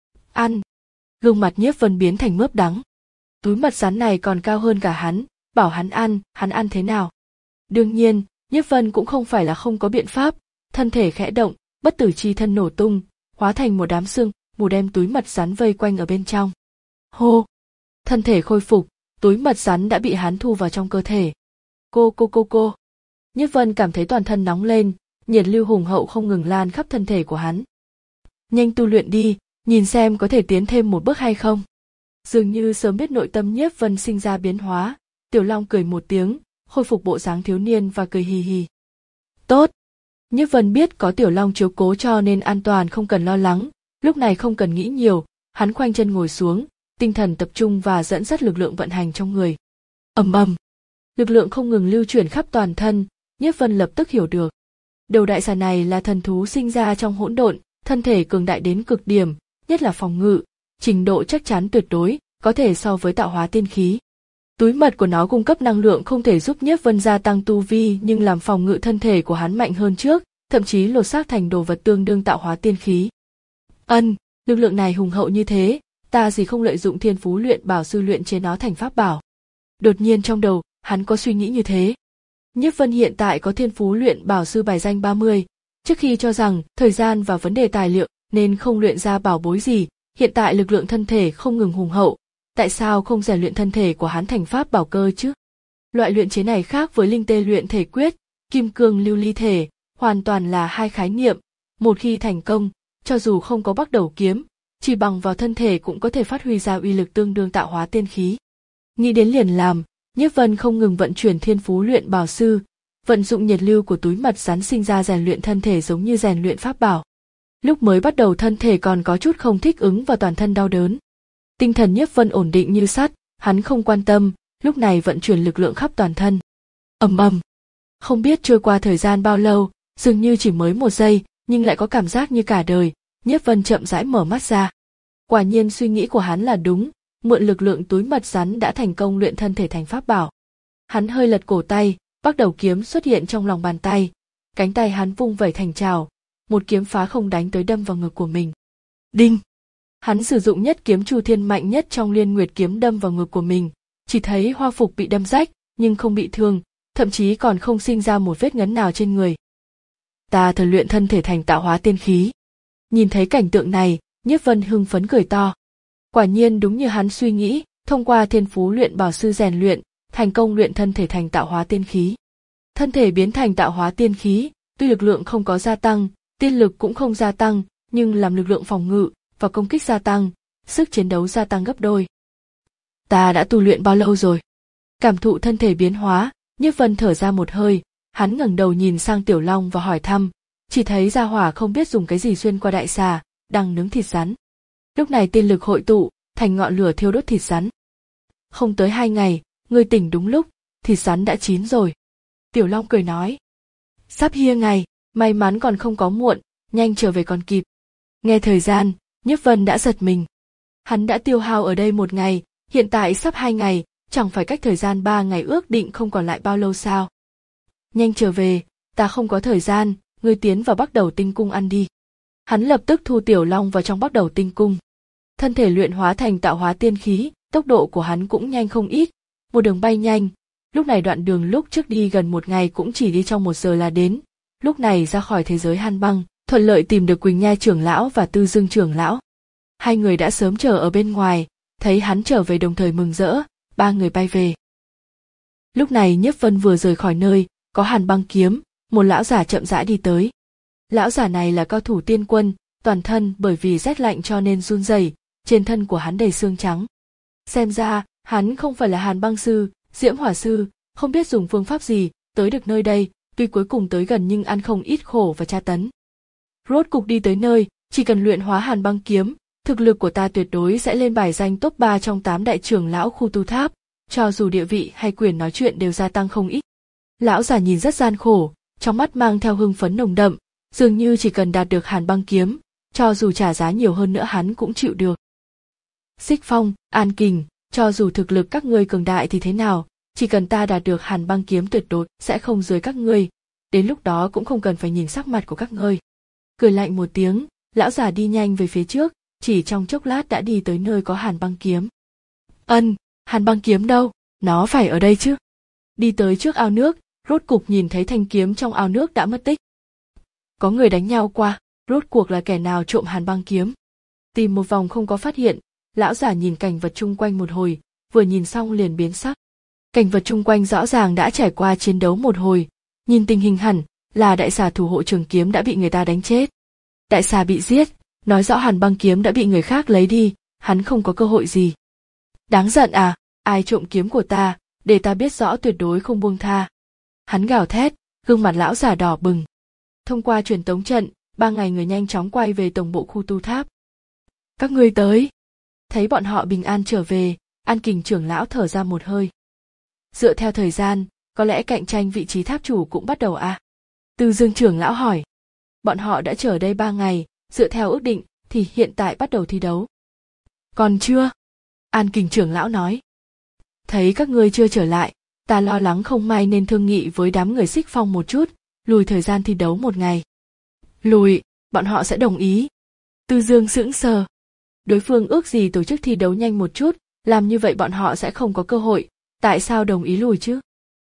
Ăn. Gương mặt Nhiếp Vân biến thành mướp đắng. Túi mật rắn này còn cao hơn cả hắn, bảo hắn ăn, hắn ăn thế nào? Đương nhiên, Nhiếp Vân cũng không phải là không có biện pháp, thân thể khẽ động, bất tử chi thân nổ tung, hóa thành một đám xương, mù đem túi mật rắn vây quanh ở bên trong. Hô! Thân thể khôi phục, túi mật rắn đã bị hắn thu vào trong cơ thể. Cô cô cô cô! Nhiếp Vân cảm thấy toàn thân nóng lên, nhiệt lưu hùng hậu không ngừng lan khắp thân thể của hắn. Nhanh tu luyện đi, nhìn xem có thể tiến thêm một bước hay không. Dường như sớm biết nội tâm Nhiếp Vân sinh ra biến hóa, Tiểu Long cười một tiếng, khôi phục bộ dáng thiếu niên và cười hì hì. Tốt! Nhiếp Vân biết có Tiểu Long chiếu cố cho nên an toàn không cần lo lắng, lúc này không cần nghĩ nhiều, hắn khoanh chân ngồi xuống, tinh thần tập trung và dẫn dắt lực lượng vận hành trong người. Ầm ầm! Lực lượng không ngừng lưu chuyển khắp toàn thân, Nhiếp Vân lập tức hiểu được. Đầu đại xà này là thần thú sinh ra trong hỗn độn, thân thể cường đại đến cực điểm, nhất là phòng ngự, trình độ chắc chắn tuyệt đối, có thể so với tạo hóa tiên khí. Túi mật của nó cung cấp năng lượng không thể giúp Nhiếp Vân gia tăng tu vi nhưng làm phòng ngự thân thể của hắn mạnh hơn trước, thậm chí lột xác thành đồ vật tương đương tạo hóa tiên khí. Ân, lực lượng này hùng hậu như thế, ta gì không lợi dụng thiên phú luyện bảo sư luyện chế nó thành pháp bảo. Đột nhiên trong đầu, hắn có suy nghĩ như thế. Nhiếp Vân hiện tại có thiên phú luyện bảo sư bài danh ba mươi, trước khi cho rằng thời gian và vấn đề tài liệu nên không luyện ra bảo bối gì, hiện tại lực lượng thân thể không ngừng hùng hậu, tại sao không rèn luyện thân thể của hắn thành pháp bảo cơ chứ? Loại luyện chế này khác với linh tê luyện thể quyết, kim cương lưu ly thể, hoàn toàn là hai khái niệm, một khi thành công, cho dù không có Bắc Đầu kiếm, chỉ bằng vào thân thể cũng có thể phát huy ra uy lực tương đương tạo hóa tiên khí. Nghĩ đến liền làm, Nhiếp Vân không ngừng vận chuyển thiên phú luyện bảo sư, vận dụng nhiệt lưu của túi mật rắn sinh ra rèn luyện thân thể giống như rèn luyện pháp bảo. Lúc mới bắt đầu thân thể còn có chút không thích ứng và toàn thân đau đớn. Tinh thần Nhiếp Vân ổn định như sắt, hắn không quan tâm, lúc này vận chuyển lực lượng khắp toàn thân. Ầm ầm. Không biết trôi qua thời gian bao lâu, dường như chỉ mới một giây, nhưng lại có cảm giác như cả đời. Nhiếp Vân chậm rãi mở mắt ra. Quả nhiên suy nghĩ của hắn là đúng, mượn lực lượng túi mật rắn đã thành công luyện thân thể thành pháp bảo. Hắn hơi lật cổ tay, bắt đầu kiếm xuất hiện trong lòng bàn tay, cánh tay hắn vung vẩy thành trào, một kiếm phá không đánh tới đâm vào ngực của mình. Đinh! Hắn sử dụng nhất kiếm Chu Thiên mạnh nhất trong Liên Nguyệt kiếm đâm vào ngực của mình, chỉ thấy hoa phục bị đâm rách, nhưng không bị thương, thậm chí còn không sinh ra một vết ngấn nào trên người. Ta thật luyện thân thể thành tạo hóa tiên khí. Nhìn thấy cảnh tượng này, Nhiếp Vân hưng phấn cười to. Quả nhiên đúng như hắn suy nghĩ, thông qua thiên phú luyện bảo sư rèn luyện, thành công luyện thân thể thành tạo hóa tiên khí. Thân thể biến thành tạo hóa tiên khí, tuy lực lượng không có gia tăng, tiên lực cũng không gia tăng, nhưng làm lực lượng phòng ngự và công kích gia tăng, sức chiến đấu gia tăng gấp đôi. Ta đã tu luyện bao lâu rồi? Cảm thụ thân thể biến hóa, Nhiếp Vân thở ra một hơi, hắn ngẩng đầu nhìn sang Tiểu Long và hỏi thăm, chỉ thấy gia hỏa không biết dùng cái gì xuyên qua đại xà, đang nướng thịt rắn. Lúc này tiên lực hội tụ, thành ngọn lửa thiêu đốt thịt rắn. Không tới hai ngày, ngươi tỉnh đúng lúc, thịt rắn đã chín rồi. Tiểu Long cười nói. Sắp hia ngày, may mắn còn không có muộn, nhanh trở về còn kịp. Nghe thời gian, Nhiếp Vân đã giật mình. Hắn đã tiêu hao ở đây một ngày, hiện tại sắp hai ngày, chẳng phải cách thời gian ba ngày ước định không còn lại bao lâu sao? Nhanh trở về, ta không có thời gian, ngươi tiến vào Bắc Đầu Tinh Cung ăn đi. Hắn lập tức thu Tiểu Long vào trong Bắc Đầu Tinh Cung. Thân thể luyện hóa thành tạo hóa tiên khí, tốc độ của hắn cũng nhanh không ít, một đường bay nhanh. Lúc này đoạn đường lúc trước đi gần một ngày cũng chỉ đi trong một giờ là đến. Lúc này ra khỏi thế giới Hàn Băng, thuận lợi tìm được Quỳnh Nhai trưởng lão và Tư Dương trưởng lão. Hai người đã sớm chờ ở bên ngoài, thấy hắn trở về đồng thời mừng rỡ, ba người bay về. Lúc này Nhiếp Vân vừa rời khỏi nơi có Hàn Băng kiếm, một lão giả chậm rãi đi tới. Lão giả này là cao thủ tiên quân, toàn thân bởi vì rét lạnh cho nên run rẩy, trên thân của hắn đầy xương trắng. Xem ra, hắn không phải là Hàn Băng sư, Diễm Hỏa sư, không biết dùng phương pháp gì, tới được nơi đây, tuy cuối cùng tới gần nhưng ăn không ít khổ và tra tấn. Rốt cục đi tới nơi, chỉ cần luyện hóa Hàn Băng kiếm, thực lực của ta tuyệt đối sẽ lên bài danh top ba trong tám đại trưởng lão khu tu tháp, cho dù địa vị hay quyền nói chuyện đều gia tăng không ít. Lão già nhìn rất gian khổ, trong mắt mang theo hưng phấn nồng đậm, dường như chỉ cần đạt được Hàn Băng kiếm, cho dù trả giá nhiều hơn nữa hắn cũng chịu được. Xích Phong, An Kình, cho dù thực lực các ngươi cường đại thì thế nào, chỉ cần ta đạt được Hàn Băng kiếm tuyệt đối sẽ không dưới các ngươi, đến lúc đó cũng không cần phải nhìn sắc mặt của các ngươi. Cười lạnh một tiếng, lão già đi nhanh về phía trước, chỉ trong chốc lát đã đi tới nơi có Hàn Băng kiếm. Ân, Hàn Băng kiếm đâu, nó phải ở đây chứ. Đi tới trước ao nước, rốt cục nhìn thấy thanh kiếm trong ao nước đã mất tích. Có người đánh nhau qua, rốt cuộc là kẻ nào trộm Hàn Băng kiếm. Tìm một vòng không có phát hiện, lão giả nhìn cảnh vật chung quanh một hồi, vừa nhìn xong liền biến sắc. Cảnh vật chung quanh rõ ràng đã trải qua chiến đấu một hồi, nhìn tình hình hẳn là đại xà thủ hộ trường kiếm đã bị người ta đánh chết. Đại xà bị giết, nói rõ Hàn Băng kiếm đã bị người khác lấy đi, hắn không có cơ hội gì. Đáng giận à, ai trộm kiếm của ta, để ta biết rõ tuyệt đối không buông tha. Hắn gào thét, gương mặt lão già đỏ bừng. Thông qua truyền tống trận, ba ngày người nhanh chóng quay về tổng bộ khu tu tháp. Các ngươi tới. Thấy bọn họ bình an trở về, An Kình trưởng lão thở ra một hơi. Dựa theo thời gian, có lẽ cạnh tranh vị trí tháp chủ cũng bắt đầu à? Tư Dương trưởng lão hỏi. Bọn họ đã chờ đây ba ngày, dựa theo ước định thì hiện tại bắt đầu thi đấu. Còn chưa? An Kình trưởng lão nói. Thấy các ngươi chưa trở lại, ta lo lắng không may nên thương nghị với đám người Xích Phong một chút, lùi thời gian thi đấu một ngày. Lùi, bọn họ sẽ đồng ý. Tư Dương sững sờ. Đối phương ước gì tổ chức thi đấu nhanh một chút, làm như vậy bọn họ sẽ không có cơ hội, tại sao đồng ý lùi chứ?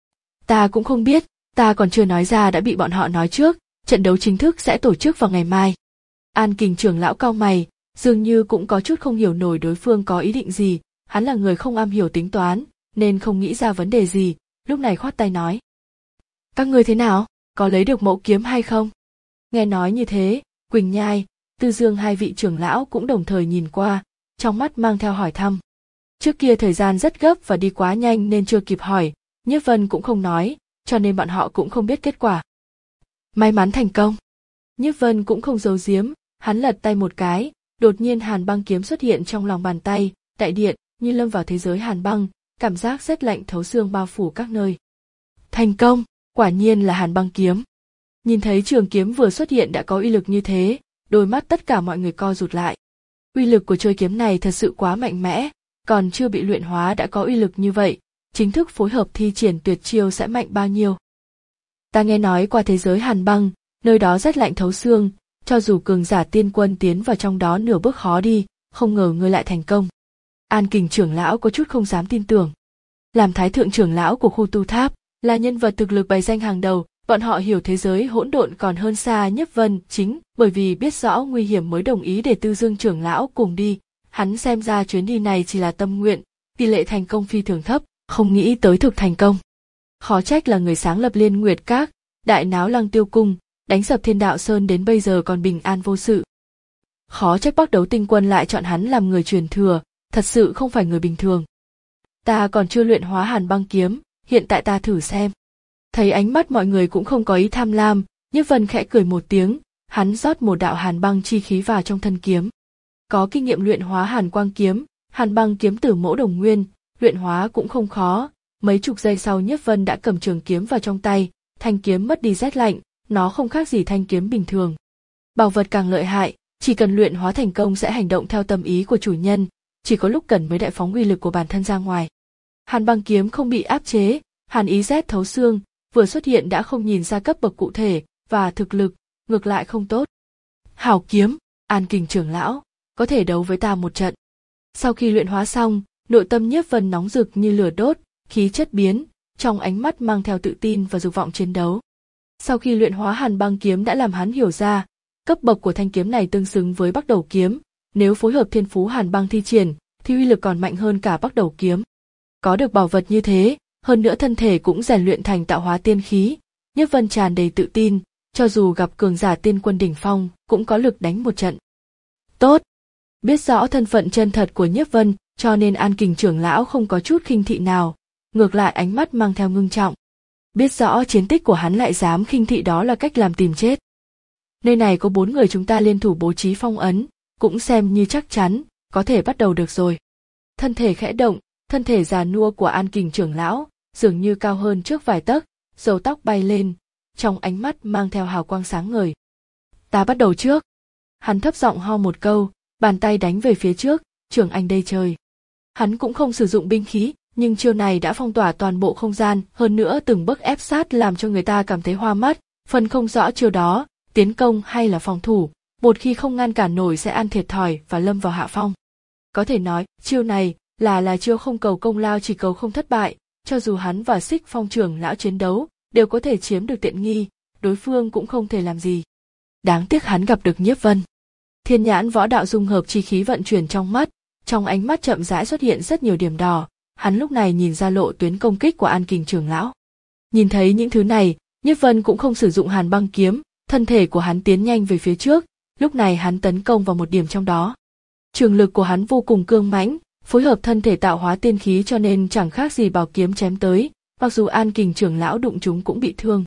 Ta cũng không biết, ta còn chưa nói ra đã bị bọn họ nói trước, trận đấu chính thức sẽ tổ chức vào ngày mai. An Kình trưởng lão cau mày, dường như cũng có chút không hiểu nổi đối phương có ý định gì, hắn là người không am hiểu tính toán, nên không nghĩ ra vấn đề gì, lúc này khoát tay nói. Các ngươi thế nào, có lấy được mẫu kiếm hay không? Nghe nói như thế, Quỳnh Nhai, Tư Dương hai vị trưởng lão cũng đồng thời nhìn qua, trong mắt mang theo hỏi thăm. Trước kia thời gian rất gấp và đi quá nhanh nên chưa kịp hỏi, Nhiếp Vân cũng không nói, cho nên bọn họ cũng không biết kết quả. May mắn thành công. Nhiếp Vân cũng không giấu giếm, hắn lật tay một cái, đột nhiên Hàn Băng kiếm xuất hiện trong lòng bàn tay, đại điện, như lâm vào thế giới hàn băng, cảm giác rét lạnh thấu xương bao phủ các nơi. Thành công, quả nhiên là hàn băng kiếm. Nhìn thấy trường kiếm vừa xuất hiện đã có uy lực như thế, đôi mắt tất cả mọi người co rụt lại. Uy lực của trôi kiếm này thật sự quá mạnh mẽ, còn chưa bị luyện hóa đã có uy lực như vậy, chính thức phối hợp thi triển tuyệt chiêu sẽ mạnh bao nhiêu. Ta nghe nói qua thế giới hàn băng, nơi đó rét lạnh thấu xương, cho dù cường giả tiên quân tiến vào trong đó nửa bước khó đi, không ngờ ngươi lại thành công. An Kình trưởng lão có chút không dám tin tưởng. Làm thái thượng trưởng lão của khu tu tháp, là nhân vật thực lực bày danh hàng đầu, bọn họ hiểu thế giới hỗn độn còn hơn xa Nhiếp Vân, chính bởi vì biết rõ nguy hiểm mới đồng ý để Tư Dương trưởng lão cùng đi. Hắn xem ra chuyến đi này chỉ là tâm nguyện, tỷ lệ thành công phi thường thấp, không nghĩ tới thực thành công. Khó trách là người sáng lập Liên Nguyệt Các, đại náo Lăng Tiêu cung, đánh sập Thiên Đạo Sơn đến bây giờ còn bình an vô sự. Khó trách Bắc Đấu Tinh Quân lại chọn hắn làm người truyền thừa, thật sự không phải người bình thường. Ta còn chưa luyện hóa hàn băng kiếm, hiện tại ta thử xem. Thấy ánh mắt mọi người cũng không có ý tham lam, Nhiếp Vân khẽ cười một tiếng, hắn rót một đạo hàn băng chi khí vào trong thân kiếm. Có kinh nghiệm luyện hóa hàn quang kiếm, hàn băng kiếm tử mẫu đồng nguyên, luyện hóa cũng không khó. Mấy chục giây sau Nhiếp Vân đã cầm trường kiếm vào trong tay, thanh kiếm mất đi rét lạnh, nó không khác gì thanh kiếm bình thường. Bảo vật càng lợi hại, chỉ cần luyện hóa thành công sẽ hành động theo tâm ý của chủ nhân, chỉ có lúc cần mới đại phóng uy lực của bản thân ra ngoài. Hàn băng kiếm không bị áp chế, hàn ý rét thấu xương, vừa xuất hiện đã không nhìn ra cấp bậc cụ thể và thực lực, ngược lại không tốt. Hảo kiếm, An Kình trưởng lão, có thể đấu với ta một trận. Sau khi luyện hóa xong, nội tâm Nhiếp Vân nóng rực như lửa đốt, khí chất biến, trong ánh mắt mang theo tự tin và dục vọng chiến đấu. Sau khi luyện hóa hàn băng kiếm đã làm hắn hiểu ra, cấp bậc của thanh kiếm này tương xứng với Bắc Đầu kiếm, nếu phối hợp thiên phú hàn băng thi triển, thì uy lực còn mạnh hơn cả Bắc Đầu kiếm. Có được bảo vật như thế, hơn nữa thân thể cũng rèn luyện thành tạo hóa tiên khí, Nhiếp Vân tràn đầy tự tin, cho dù gặp cường giả tiên quân đỉnh phong, cũng có lực đánh một trận. Tốt! Biết rõ thân phận chân thật của Nhiếp Vân, cho nên An Kình trưởng lão không có chút khinh thị nào, ngược lại ánh mắt mang theo ngưng trọng. Biết rõ chiến tích của hắn lại dám khinh thị đó là cách làm tìm chết. Nơi này có bốn người chúng ta liên thủ bố trí phong ấn, cũng xem như chắc chắn, có thể bắt đầu được rồi. Thân thể khẽ động, thân thể già nua của An Kình trưởng lão, dường như cao hơn trước vài tấc, râu tóc bay lên, trong ánh mắt mang theo hào quang sáng ngời. Ta bắt đầu trước. Hắn thấp giọng ho một câu, bàn tay đánh về phía trước, trường anh đây trời. Hắn cũng không sử dụng binh khí, nhưng chiêu này đã phong tỏa toàn bộ không gian, hơn nữa từng bước ép sát làm cho người ta cảm thấy hoa mắt, phân không rõ chiêu đó, tiến công hay là phòng thủ, một khi không ngăn cản nổi sẽ ăn thiệt thòi và lâm vào hạ phong. Có thể nói, chiêu này là là chiêu không cầu công lao chỉ cầu không thất bại, cho dù hắn và Xích Phong trưởng lão chiến đấu, đều có thể chiếm được tiện nghi, đối phương cũng không thể làm gì. Đáng tiếc hắn gặp được Nhiếp Vân. Thiên nhãn võ đạo dung hợp chi khí vận chuyển trong mắt, trong ánh mắt chậm rãi xuất hiện rất nhiều điểm đỏ, hắn lúc này nhìn ra lộ tuyến công kích của An Kình trưởng lão. Nhìn thấy những thứ này, Nhiếp Vân cũng không sử dụng hàn băng kiếm, thân thể của hắn tiến nhanh về phía trước, lúc này hắn tấn công vào một điểm trong đó. Trường lực của hắn vô cùng cương mãnh, phối hợp thân thể tạo hóa tiên khí cho nên chẳng khác gì bảo kiếm chém tới, mặc dù An Kình trưởng lão đụng chúng cũng bị thương.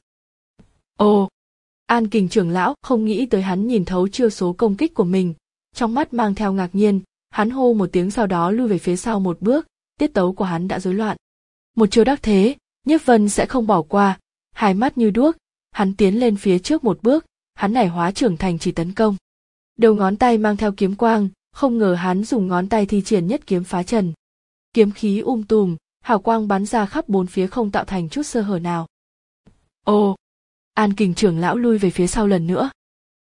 Ồ! An Kình trưởng lão không nghĩ tới hắn nhìn thấu chiêu số công kích của mình, trong mắt mang theo ngạc nhiên, hắn hô một tiếng sau đó lui về phía sau một bước, tiết tấu của hắn đã rối loạn. Một chiêu đắc thế, Nhiếp Vân sẽ không bỏ qua, hai mắt như đuốc, hắn tiến lên phía trước một bước, hắn nảy hóa trưởng thành chỉ tấn công. Đầu ngón tay mang theo kiếm quang, không ngờ hắn dùng ngón tay thi triển nhất kiếm phá trần. Kiếm khí um tùm, hào quang bắn ra khắp bốn phía không tạo thành chút sơ hở nào. Ồ! An Kình trưởng lão lui về phía sau lần nữa.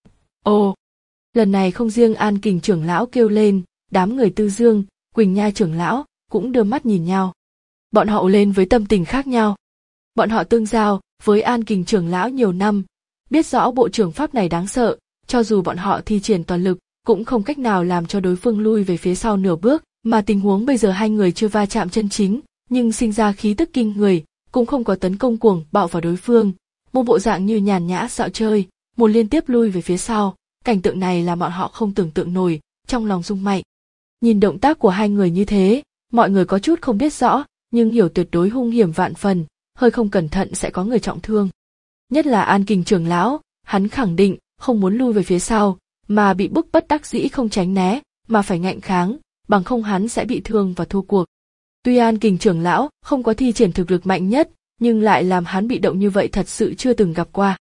Ồ! Lần này không riêng An Kình trưởng lão kêu lên, đám người Tư Dương, Quỳnh Nha trưởng lão cũng đưa mắt nhìn nhau. Bọn họ lên với tâm tình khác nhau. Bọn họ tương giao với An Kình trưởng lão nhiều năm, biết rõ bộ trưởng pháp này đáng sợ, cho dù bọn họ thi triển toàn lực, cũng không cách nào làm cho đối phương lui về phía sau nửa bước, mà tình huống bây giờ hai người chưa va chạm chân chính, nhưng sinh ra khí tức kinh người, cũng không có tấn công cuồng bạo vào đối phương, một bộ dạng như nhàn nhã dạo chơi, một liên tiếp lui về phía sau, cảnh tượng này làm bọn họ không tưởng tượng nổi, trong lòng rung mạnh. Nhìn động tác của hai người như thế, mọi người có chút không biết rõ, nhưng hiểu tuyệt đối hung hiểm vạn phần, hơi không cẩn thận sẽ có người trọng thương. Nhất là An Kình trưởng lão, hắn khẳng định không muốn lui về phía sau, mà bị bức bất đắc dĩ không tránh né, mà phải ngạnh kháng, bằng không hắn sẽ bị thương và thua cuộc. Tuy An Kình trưởng lão không có thi triển thực lực mạnh nhất, nhưng lại làm hắn bị động như vậy thật sự chưa từng gặp qua.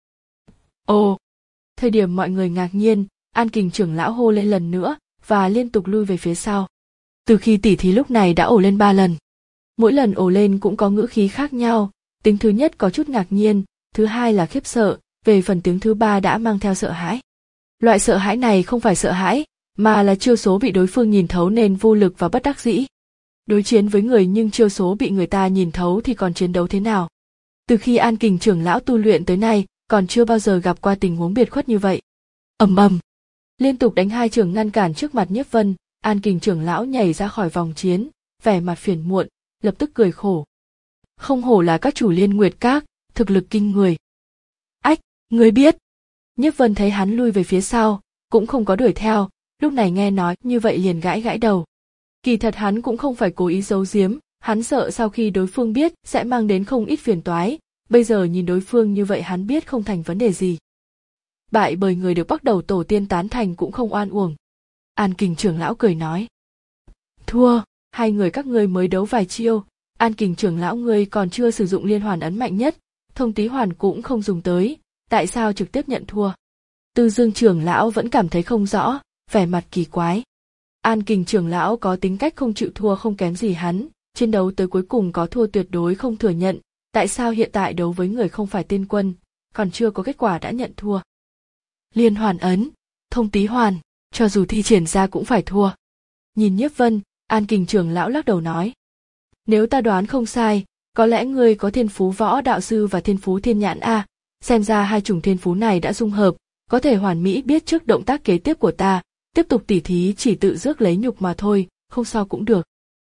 Ồ! Thời điểm mọi người ngạc nhiên, An Kình trưởng lão hô lên lần nữa và liên tục lui về phía sau. Từ khi tỉ thí lúc này đã ồ lên ba lần. Mỗi lần ồ lên cũng có ngữ khí khác nhau, tiếng thứ nhất có chút ngạc nhiên, thứ hai là khiếp sợ, về phần tiếng thứ ba đã mang theo sợ hãi. Loại sợ hãi này không phải sợ hãi, mà là chiêu số bị đối phương nhìn thấu nên vô lực và bất đắc dĩ. Đối chiến với người nhưng chiêu số bị người ta nhìn thấu thì còn chiến đấu thế nào? Từ khi An Kình trưởng lão tu luyện tới nay, còn chưa bao giờ gặp qua tình huống biệt khuất như vậy. Ầm ầm, liên tục đánh hai chưởng ngăn cản trước mặt Nhiếp Vân, An Kình trưởng lão nhảy ra khỏi vòng chiến, vẻ mặt phiền muộn, lập tức cười khổ. Không hổ là các chủ Liên Nguyệt Các, thực lực kinh người. Ách, ngươi biết? Nhiếp Vân thấy hắn lui về phía sau, cũng không có đuổi theo, lúc này nghe nói như vậy liền gãi gãi đầu. Kỳ thật hắn cũng không phải cố ý giấu giếm, hắn sợ sau khi đối phương biết sẽ mang đến không ít phiền toái, bây giờ nhìn đối phương như vậy hắn biết không thành vấn đề gì. Bại bởi người được bắt đầu tổ tiên tán thành cũng không oan uổng. An Kình trưởng lão cười nói. Thua, hai người các ngươi mới đấu vài chiêu, An Kình trưởng lão ngươi còn chưa sử dụng liên hoàn ấn mạnh nhất, thông tí hoàn cũng không dùng tới, tại sao trực tiếp nhận thua? Tư Dương trưởng lão vẫn cảm thấy không rõ, vẻ mặt kỳ quái. An Kình trưởng lão có tính cách không chịu thua không kém gì hắn, chiến đấu tới cuối cùng có thua tuyệt đối không thừa nhận, tại sao hiện tại đấu với người không phải tiên quân, còn chưa có kết quả đã nhận thua? Liên hoàn ấn, thông tí hoàn, cho dù thi triển ra cũng phải thua. Nhìn Nhiếp Vân, An Kình trưởng lão lắc đầu nói. Nếu ta đoán không sai, có lẽ ngươi có thiên phú võ đạo sư và thiên phú thiên nhãn a, xem ra hai chủng thiên phú này đã dung hợp, có thể hoàn mỹ biết trước động tác kế tiếp của ta, tiếp tục tỉ thí chỉ tự rước lấy nhục mà thôi, không sao cũng được.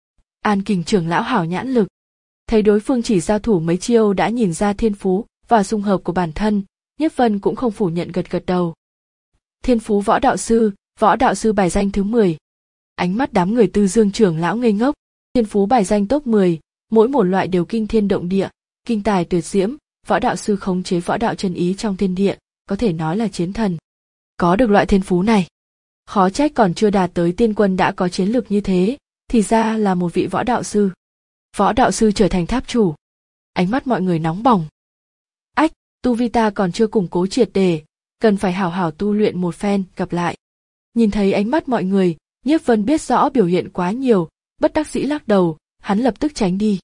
An Kình trưởng lão hảo nhãn lực, thấy đối phương chỉ giao thủ mấy chiêu đã nhìn ra thiên phú và dung hợp của bản thân, Nhiếp Vân cũng không phủ nhận gật gật đầu. Thiên phú võ đạo sư, võ đạo sư bài danh thứ mười. Ánh mắt đám người Tư Dương trưởng lão ngây ngốc, thiên phú bài danh top mười, mỗi một loại đều kinh thiên động địa, kinh tài tuyệt diễm, võ đạo sư khống chế võ đạo chân ý trong thiên địa, có thể nói là chiến thần. Có được loại thiên phú này, khó trách còn chưa đạt tới tiên quân đã có chiến lược như thế, thì ra là một vị võ đạo sư. Võ đạo sư trở thành tháp chủ. Ánh mắt mọi người nóng bỏng. Ách, tu vi ta còn chưa củng cố triệt để, cần phải hảo hảo tu luyện một phen, gặp lại. Nhìn thấy ánh mắt mọi người, Nhiếp Vân biết rõ biểu hiện quá nhiều, bất đắc dĩ lắc đầu, hắn lập tức tránh đi.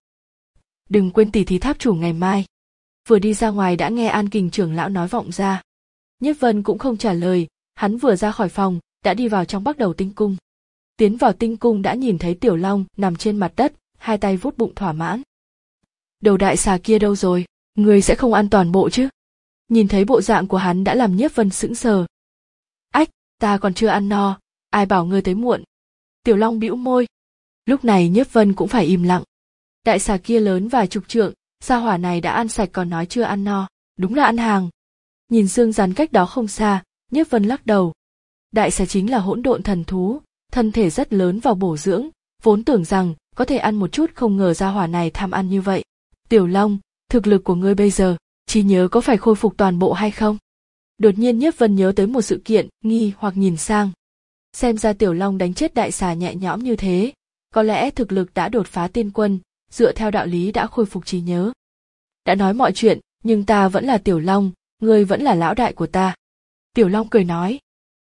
Đừng quên tỉ thí tháp chủ ngày mai. Vừa đi ra ngoài đã nghe An Kình trưởng lão nói vọng ra. Nhiếp Vân cũng không trả lời, hắn vừa ra khỏi phòng, đã đi vào trong Bắc Đầu Tinh Cung. Tiến vào tinh cung đã nhìn thấy Tiểu Long nằm trên mặt đất, hai tay vuốt bụng thỏa mãn. Đầu đại xà kia đâu rồi, ngươi sẽ không ăn toàn bộ chứ? Nhìn thấy bộ dạng của hắn đã làm Nhiếp Vân sững sờ. Ách, ta còn chưa ăn no, ai bảo ngươi tới muộn? Tiểu Long bĩu môi. Lúc này Nhiếp Vân cũng phải im lặng. Đại xà kia lớn vài chục trượng, sa hỏa này đã ăn sạch còn nói chưa ăn no, đúng là ăn hàng. Nhìn xương rắn cách đó không xa, Nhiếp Vân lắc đầu. Đại xà chính là hỗn độn thần thú, thân thể rất lớn vào bổ dưỡng, vốn tưởng rằng có thể ăn một chút, không ngờ gia hỏa này tham ăn như vậy. Tiểu Long, thực lực của ngươi bây giờ, trí nhớ có phải khôi phục toàn bộ hay không? Đột nhiên Nhiếp Vân nhớ tới một sự kiện, nghi hoặc nhìn sang. Xem ra Tiểu Long đánh chết đại xà nhẹ nhõm như thế, có lẽ thực lực đã đột phá tiên quân, dựa theo đạo lý đã khôi phục trí nhớ. Đã nói mọi chuyện, nhưng ta vẫn là Tiểu Long, ngươi vẫn là lão đại của ta. Tiểu Long cười nói.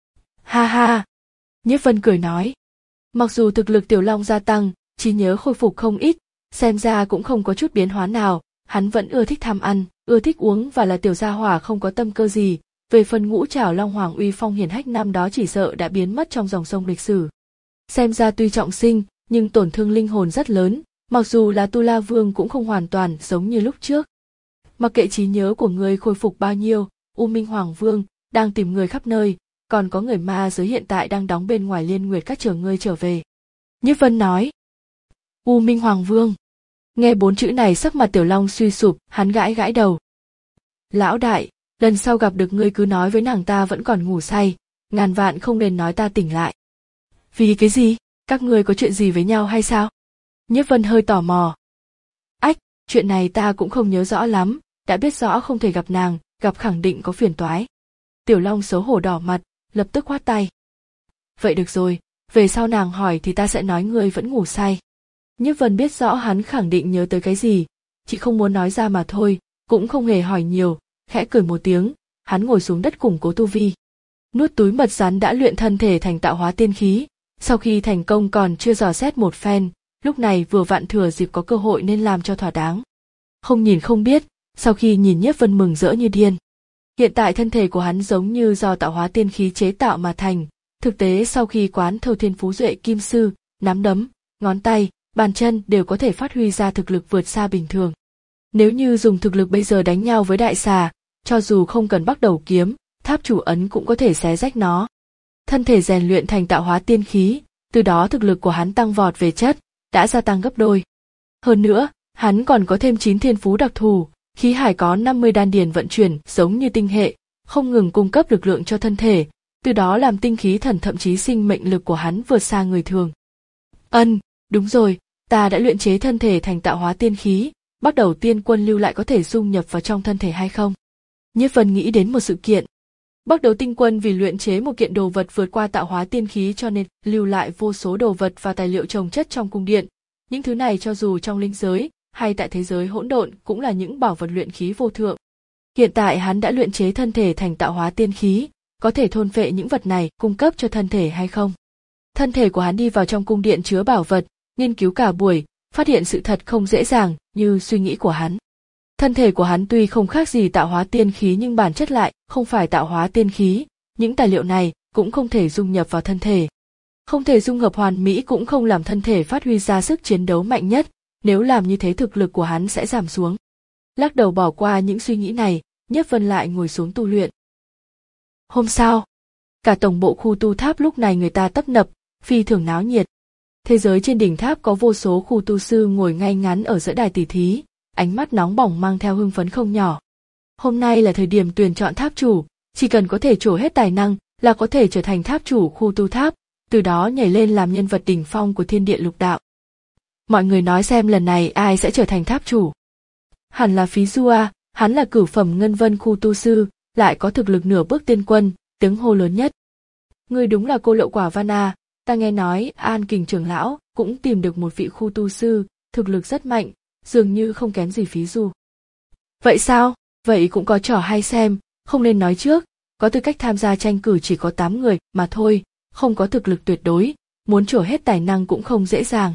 Ha ha. Nhiếp Vân cười nói. Mặc dù thực lực Tiểu Long gia tăng, trí nhớ khôi phục không ít, xem ra cũng không có chút biến hóa nào, hắn vẫn ưa thích tham ăn, ưa thích uống và là tiểu gia hỏa không có tâm cơ gì. Về phần ngũ trảo Long Hoàng uy phong hiển hách năm đó chỉ sợ đã biến mất trong dòng sông lịch sử. Xem ra tuy trọng sinh, nhưng tổn thương linh hồn rất lớn, mặc dù là Tu La Vương cũng không hoàn toàn giống như lúc trước. Mặc kệ trí nhớ của ngươi khôi phục bao nhiêu, U Minh Hoàng Vương đang tìm người khắp nơi, còn có người ma giới hiện tại đang đóng bên ngoài Liên Nguyệt Các chờ ngươi trở về. Nhiếp Vân nói. U Minh Hoàng Vương. Nghe bốn chữ này sắc mặt Tiểu Long suy sụp, hắn gãi gãi đầu. Lão đại, lần sau gặp được ngươi cứ nói với nàng ta vẫn còn ngủ say, ngàn vạn không nên nói ta tỉnh lại. Vì cái gì? Các ngươi có chuyện gì với nhau hay sao? Nhiếp Vân hơi tò mò. Ách, chuyện này ta cũng không nhớ rõ lắm, đã biết rõ không thể gặp nàng, gặp khẳng định có phiền toái. Tiểu Long xấu hổ đỏ mặt, lập tức khoát tay. Vậy được rồi, về sau nàng hỏi thì ta sẽ nói ngươi vẫn ngủ say. Nhiếp Vân biết rõ hắn khẳng định nhớ tới cái gì, chị không muốn nói ra mà thôi, cũng không hề hỏi nhiều, khẽ cười một tiếng, hắn ngồi xuống đất củng cố tu vi. Nuốt túi mật rắn đã luyện thân thể thành tạo hóa tiên khí, sau khi thành công còn chưa dò xét một phen, lúc này vừa vặn thừa dịp có cơ hội nên làm cho thỏa đáng. Không nhìn không biết, sau khi nhìn Nhiếp Vân mừng rỡ như điên. Hiện tại thân thể của hắn giống như do tạo hóa tiên khí chế tạo mà thành, thực tế sau khi quán thâu thiên phú duệ kim sư, nắm đấm, ngón tay, bàn chân đều có thể phát huy ra thực lực vượt xa bình thường. Nếu như dùng thực lực bây giờ đánh nhau với đại xà, cho dù không cần bắt đầu kiếm, tháp chủ ấn cũng có thể xé rách nó. Thân thể rèn luyện thành tạo hóa tiên khí, từ đó thực lực của hắn tăng vọt về chất, đã gia tăng gấp đôi. Hơn nữa, hắn còn có thêm chín thiên phú đặc thù, khí hải có năm mươi đan điền vận chuyển giống như tinh hệ, không ngừng cung cấp lực lượng cho thân thể, từ đó làm tinh khí thần thậm chí sinh mệnh lực của hắn vượt xa người thường. Ân, đúng rồi, ta đã luyện chế thân thể thành tạo hóa tiên khí, bắt đầu tiên quân lưu lại có thể dung nhập vào trong thân thể hay không? Nhiếp Vân nghĩ đến một sự kiện. Bắt đầu tinh quân vì luyện chế một kiện đồ vật vượt qua tạo hóa tiên khí cho nên lưu lại vô số đồ vật và tài liệu chồng chất trong cung điện. Những thứ này cho dù trong linh giới hay tại thế giới hỗn độn cũng là những bảo vật luyện khí vô thượng. Hiện tại hắn đã luyện chế thân thể thành tạo hóa tiên khí, có thể thôn phệ những vật này cung cấp cho thân thể hay không? Thân thể của hắn đi vào trong cung điện chứa bảo vật, nghiên cứu cả buổi, phát hiện sự thật không dễ dàng như suy nghĩ của hắn. Thân thể của hắn tuy không khác gì tạo hóa tiên khí nhưng bản chất lại không phải tạo hóa tiên khí, những tài liệu này cũng không thể dung nhập vào thân thể. Không thể dung hợp hoàn mỹ cũng không làm thân thể phát huy ra sức chiến đấu mạnh nhất, nếu làm như thế thực lực của hắn sẽ giảm xuống. Lắc đầu bỏ qua những suy nghĩ này, Nhiếp Vân lại ngồi xuống tu luyện. Hôm sau, cả tổng bộ khu tu tháp lúc này người ta tấp nập, phi thường náo nhiệt. Thế giới trên đỉnh tháp có vô số khu tu sư ngồi ngay ngắn ở giữa đài tỷ thí, ánh mắt nóng bỏng mang theo hưng phấn không nhỏ. Hôm nay là thời điểm tuyển chọn tháp chủ, chỉ cần có thể trổ hết tài năng là có thể trở thành tháp chủ khu tu tháp, từ đó nhảy lên làm nhân vật đỉnh phong của thiên địa lục đạo. Mọi người nói xem lần này ai sẽ trở thành tháp chủ. Hẳn là Phí Du a, hắn là cửu phẩm ngân vân khu tu sư, lại có thực lực nửa bước tiên quân, tiếng hô lớn nhất. Ngươi đúng là cô lậu quả văn a, ta nghe nói An Kình trưởng lão cũng tìm được một vị khu tu sư, thực lực rất mạnh, dường như không kém gì Phí Du. Vậy sao? Vậy cũng có trò hay xem, không nên nói trước, có tư cách tham gia tranh cử chỉ có tám người mà thôi, không có thực lực tuyệt đối, muốn trổ hết tài năng cũng không dễ dàng.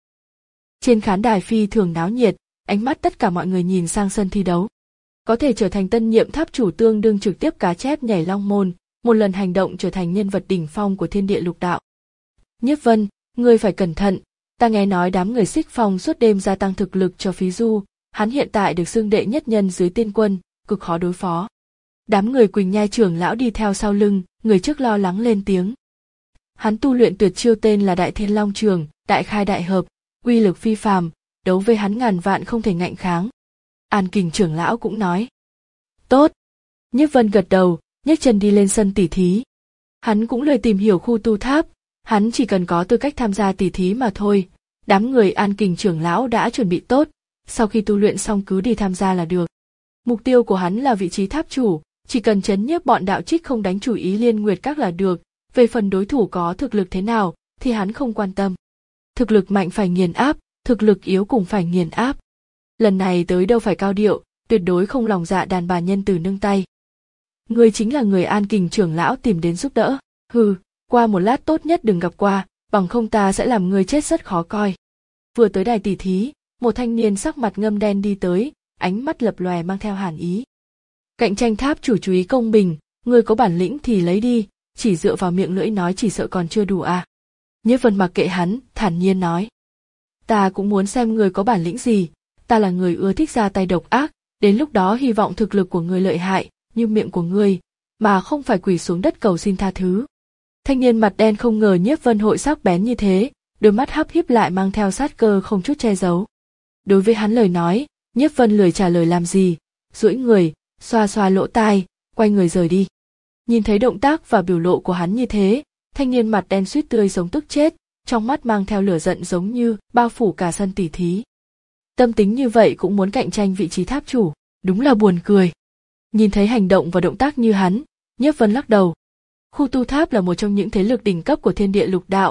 Trên khán đài phi thường náo nhiệt, ánh mắt tất cả mọi người nhìn sang sân thi đấu. Có thể trở thành tân nhiệm tháp chủ tương đương trực tiếp cá chép nhảy long môn, một lần hành động trở thành nhân vật đỉnh phong của thiên địa lục đạo. Nhiếp Vân, ngươi phải cẩn thận, ta nghe nói đám người Xích Phong suốt đêm gia tăng thực lực cho Phí Du, hắn hiện tại được xưng đệ nhất nhân dưới tiên quân, cực khó đối phó. Đám người Quỳnh Nhai trưởng lão đi theo sau lưng, người trước lo lắng lên tiếng. Hắn tu luyện tuyệt chiêu tên là Đại Thiên Long Trường, đại khai đại hợp, uy lực phi phàm, đấu với hắn ngàn vạn không thể ngạnh kháng. An Kình trưởng lão cũng nói. Tốt. Nhiếp Vân gật đầu, nhấc chân đi lên sân tỉ thí. Hắn cũng lười tìm hiểu khu tu tháp, hắn chỉ cần có tư cách tham gia tỉ thí mà thôi. Đám người An Kình trưởng lão đã chuẩn bị tốt, sau khi tu luyện xong cứ đi tham gia là được. Mục tiêu của hắn là vị trí tháp chủ, chỉ cần trấn nhiếp bọn đạo trích không đánh chủ ý Liên Nguyệt Các là được, về phần đối thủ có thực lực thế nào thì hắn không quan tâm. Thực lực mạnh phải nghiền áp, thực lực yếu cũng phải nghiền áp. Lần này tới đâu phải cao điệu, tuyệt đối không lòng dạ đàn bà nhân từ nương tay. Người chính là người An Kình trưởng lão tìm đến giúp đỡ. Hừ, qua một lát tốt nhất đừng gặp qua, bằng không ta sẽ làm người chết rất khó coi. Vừa tới đài tỉ thí, một thanh niên sắc mặt ngâm đen đi tới, ánh mắt lập lòe mang theo hàn ý. Cạnh tranh tháp chủ chú ý công bình, người có bản lĩnh thì lấy đi, chỉ dựa vào miệng lưỡi nói chỉ sợ còn chưa đủ à. Nhiếp Vân mặc kệ hắn, thản nhiên nói. Ta cũng muốn xem người có bản lĩnh gì, ta là người ưa thích ra tay độc ác, đến lúc đó hy vọng thực lực của người lợi hại, như miệng của người, mà không phải quỳ xuống đất cầu xin tha thứ. Thanh niên mặt đen không ngờ Nhiếp Vân hội sắc bén như thế, đôi mắt hấp híp lại mang theo sát cơ không chút che giấu. Đối với hắn lời nói, Nhiếp Vân lười trả lời làm gì, duỗi người, xoa xoa lỗ tai, quay người rời đi. Nhìn thấy động tác và biểu lộ của hắn như thế, thanh niên mặt đen suýt tươi sống tức chết, trong mắt mang theo lửa giận giống như bao phủ cả sân tỉ thí. Tâm tính như vậy cũng muốn cạnh tranh vị trí tháp chủ, đúng là buồn cười. Nhìn thấy hành động và động tác như hắn, Nhiếp Vân lắc đầu. Khu tu tháp là một trong những thế lực đỉnh cấp của thiên địa lục đạo,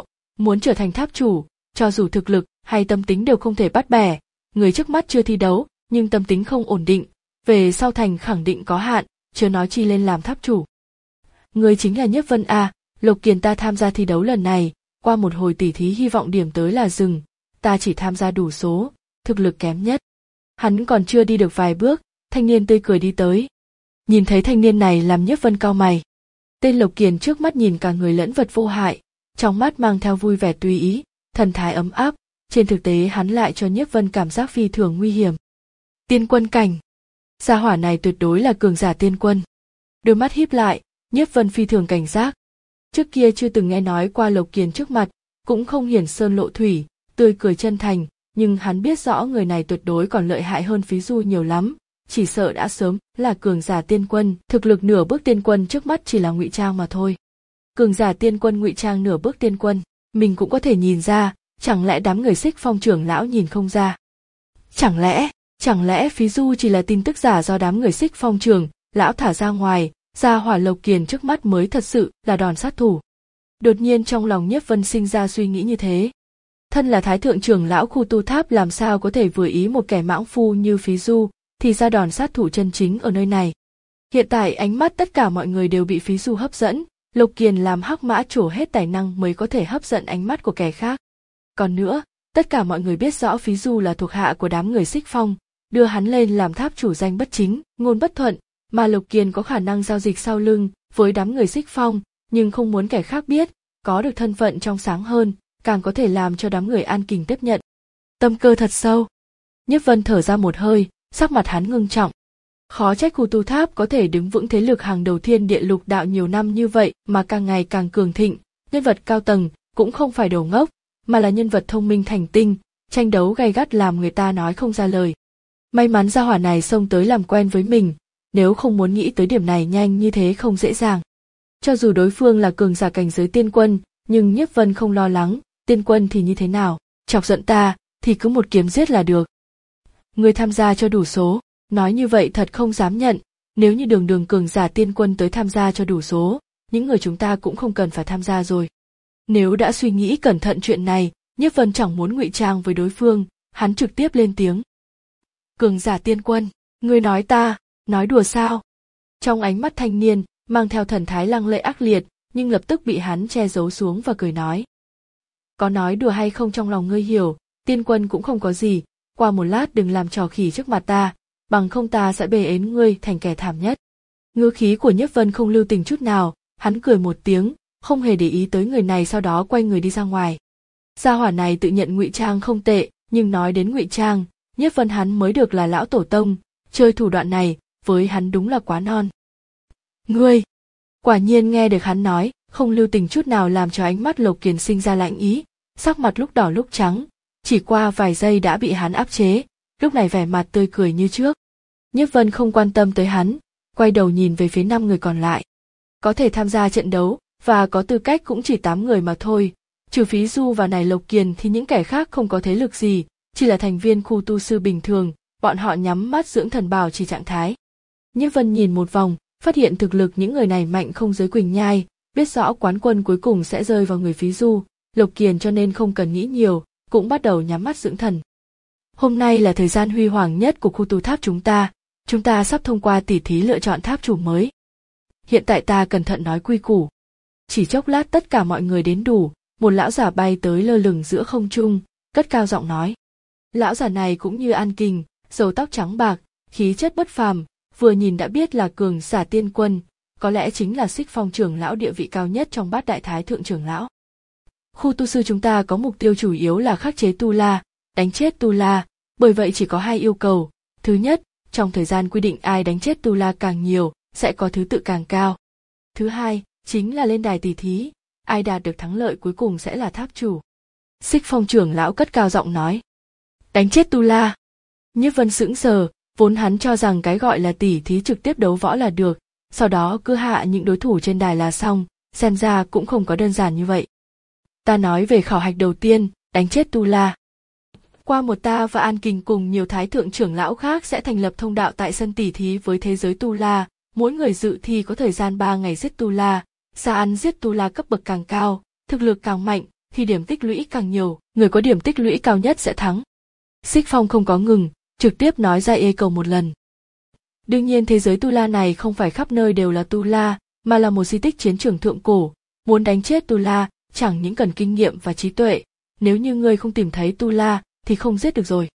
Muốn trở thành tháp chủ, cho dù thực lực hay tâm tính đều không thể bắt bẻ, người trước mắt chưa thi đấu, nhưng tâm tính không ổn định, về sau thành khẳng định có hạn, chưa nói chi lên làm tháp chủ. Người chính là Nhiếp Vân à, Lộc Kiền ta tham gia thi đấu lần này, qua một hồi tỉ thí hy vọng điểm tới là dừng, ta chỉ tham gia đủ số, thực lực kém nhất. Hắn còn chưa đi được vài bước, thanh niên tươi cười đi tới. Nhìn thấy thanh niên này làm Nhiếp Vân cau mày. Tên Lộc Kiền trước mắt nhìn cả người lẫn vật vô hại, trong mắt mang theo vui vẻ tùy ý, thần thái ấm áp, trên thực tế hắn lại cho Nhiếp Vân cảm giác phi thường nguy hiểm. Tiên quân cảnh. Gia hỏa này tuyệt đối là cường giả tiên quân. Đôi mắt híp lại, Nhiếp Vân phi thường cảnh giác. Trước kia chưa từng nghe nói qua Lộc Kiền trước mặt, cũng không hiển sơn lộ thủy, tươi cười chân thành, nhưng hắn biết rõ người này tuyệt đối còn lợi hại hơn Phí Du nhiều lắm, chỉ sợ đã sớm là cường giả tiên quân, thực lực nửa bước tiên quân trước mắt chỉ là ngụy trang mà thôi. Cường giả tiên quân ngụy trang nửa bước tiên quân, mình cũng có thể nhìn ra, chẳng lẽ đám người Xích Phong trưởng lão nhìn không ra? Chẳng lẽ, chẳng lẽ Phí Du chỉ là tin tức giả do đám người Xích Phong trưởng lão thả ra ngoài, gia hỏa Lộc Kiền trước mắt mới thật sự là đòn sát thủ. Đột nhiên trong lòng Nhiếp Vân sinh ra suy nghĩ như thế. Thân là thái thượng trưởng lão khu tu tháp làm sao có thể vừa ý một kẻ mãng phu như Phí Du, thì ra đòn sát thủ chân chính ở nơi này. Hiện tại ánh mắt tất cả mọi người đều bị Phí Du hấp dẫn, Lộc Kiền làm hắc mã trổ hết tài năng mới có thể hấp dẫn ánh mắt của kẻ khác. Còn nữa, tất cả mọi người biết rõ Phí Du là thuộc hạ của đám người Xích Phong, đưa hắn lên làm tháp chủ danh bất chính, ngôn bất thuận, mà Lộc Kiền có khả năng giao dịch sau lưng với đám người Xích Phong, nhưng không muốn kẻ khác biết, có được thân phận trong sáng hơn, càng có thể làm cho đám người An Kình tiếp nhận. Tâm cơ thật sâu. Nhiếp Vân thở ra một hơi, sắc mặt hắn ngưng trọng. Khó trách khu tu tháp có thể đứng vững thế lực hàng đầu thiên địa lục đạo nhiều năm như vậy mà càng ngày càng cường thịnh, nhân vật cao tầng cũng không phải đồ ngốc, mà là nhân vật thông minh thành tinh, tranh đấu gay gắt làm người ta nói không ra lời. May mắn gia hỏa này xông tới làm quen với mình, nếu không muốn nghĩ tới điểm này nhanh như thế không dễ dàng. Cho dù đối phương là cường giả cảnh giới tiên quân, nhưng Nhiếp Vân không lo lắng, tiên quân thì như thế nào, chọc giận ta, thì cứ một kiếm giết là được. Người tham gia cho đủ số, nói như vậy thật không dám nhận, nếu như đường đường cường giả tiên quân tới tham gia cho đủ số, những người chúng ta cũng không cần phải tham gia rồi. Nếu đã suy nghĩ cẩn thận chuyện này, Nhiếp Vân chẳng muốn ngụy trang với đối phương, hắn trực tiếp lên tiếng. Cường giả tiên quân, ngươi nói ta, nói đùa sao? Trong ánh mắt thanh niên, mang theo thần thái lăng lệ ác liệt, nhưng lập tức bị hắn che giấu xuống và cười nói. Có nói đùa hay không trong lòng ngươi hiểu, tiên quân cũng không có gì, qua một lát đừng làm trò khỉ trước mặt ta, bằng không ta sẽ bề ến ngươi thành kẻ thảm nhất. Ngữ khí của Nhiếp Vân không lưu tình chút nào, hắn cười một tiếng, không hề để ý tới người này, sau đó quay người đi ra ngoài. Gia hỏa này tự nhận ngụy trang không tệ, nhưng nói đến ngụy trang, Nhiếp Vân hắn mới được là lão tổ tông, chơi thủ đoạn này, với hắn đúng là quá non. Ngươi! Quả nhiên nghe được hắn nói, không lưu tình chút nào làm cho ánh mắt Lộc Kiền sinh ra lạnh ý, sắc mặt lúc đỏ lúc trắng, chỉ qua vài giây đã bị hắn áp chế, lúc này vẻ mặt tươi cười như trước. Nhiếp Vân không quan tâm tới hắn, quay đầu nhìn về phía năm người còn lại. Có thể tham gia trận đấu và có tư cách cũng chỉ tám người mà thôi, trừ Phí Du và này Lộc Kiền thì những kẻ khác không có thế lực gì, chỉ là thành viên khu tu sư bình thường, bọn họ nhắm mắt dưỡng thần bảo trì trạng thái. Nhiếp Vân nhìn một vòng, phát hiện thực lực những người này mạnh không dưới Quỳnh Nhai, biết rõ quán quân cuối cùng sẽ rơi vào người Phí Du, Lộc Kiền, cho nên không cần nghĩ nhiều, cũng bắt đầu nhắm mắt dưỡng thần. Hôm nay là thời gian huy hoàng nhất của khu tu tháp chúng ta, chúng ta sắp thông qua tỉ thí lựa chọn tháp chủ mới. Hiện tại ta cẩn thận nói quy củ. Chỉ chốc lát tất cả mọi người đến đủ, một lão giả bay tới lơ lửng giữa không trung, cất cao giọng nói. Lão giả này cũng như An Kình, râu tóc trắng bạc, khí chất bất phàm, vừa nhìn đã biết là cường giả tiên quân, có lẽ chính là Xích Phong trưởng lão địa vị cao nhất trong bát đại thái thượng trưởng lão. Khu tu sư chúng ta có mục tiêu chủ yếu là khắc chế tu la, đánh chết tu la, bởi vậy chỉ có hai yêu cầu. Thứ nhất, trong thời gian quy định ai đánh chết tu la càng nhiều, sẽ có thứ tự càng cao. Thứ hai, chính là lên đài tỉ thí, ai đạt được thắng lợi cuối cùng sẽ là tháp chủ. Xích Phong trưởng lão cất cao giọng nói. Đánh chết tu la. Nhiếp Vân sững sờ, vốn hắn cho rằng cái gọi là tỉ thí trực tiếp đấu võ là được, sau đó cứ hạ những đối thủ trên đài là xong, xem ra cũng không có đơn giản như vậy. Ta nói về khảo hạch đầu tiên, đánh chết tu la. Qua một ta và An Kình cùng nhiều thái thượng trưởng lão khác sẽ thành lập thông đạo tại sân tỉ thí với thế giới tu la, mỗi người dự thi có thời gian ba ngày giết tu la, xa ăn giết tu la cấp bậc càng cao, thực lực càng mạnh, thì điểm tích lũy càng nhiều, người có điểm tích lũy cao nhất sẽ thắng. Xích Phong không có ngừng, trực tiếp nói ra yêu cầu một lần. Đương nhiên thế giới Tu La này không phải khắp nơi đều là Tu La, mà là một di tích chiến trường thượng cổ, muốn đánh chết Tu La chẳng những cần kinh nghiệm và trí tuệ, nếu như ngươi không tìm thấy Tu La thì không giết được rồi.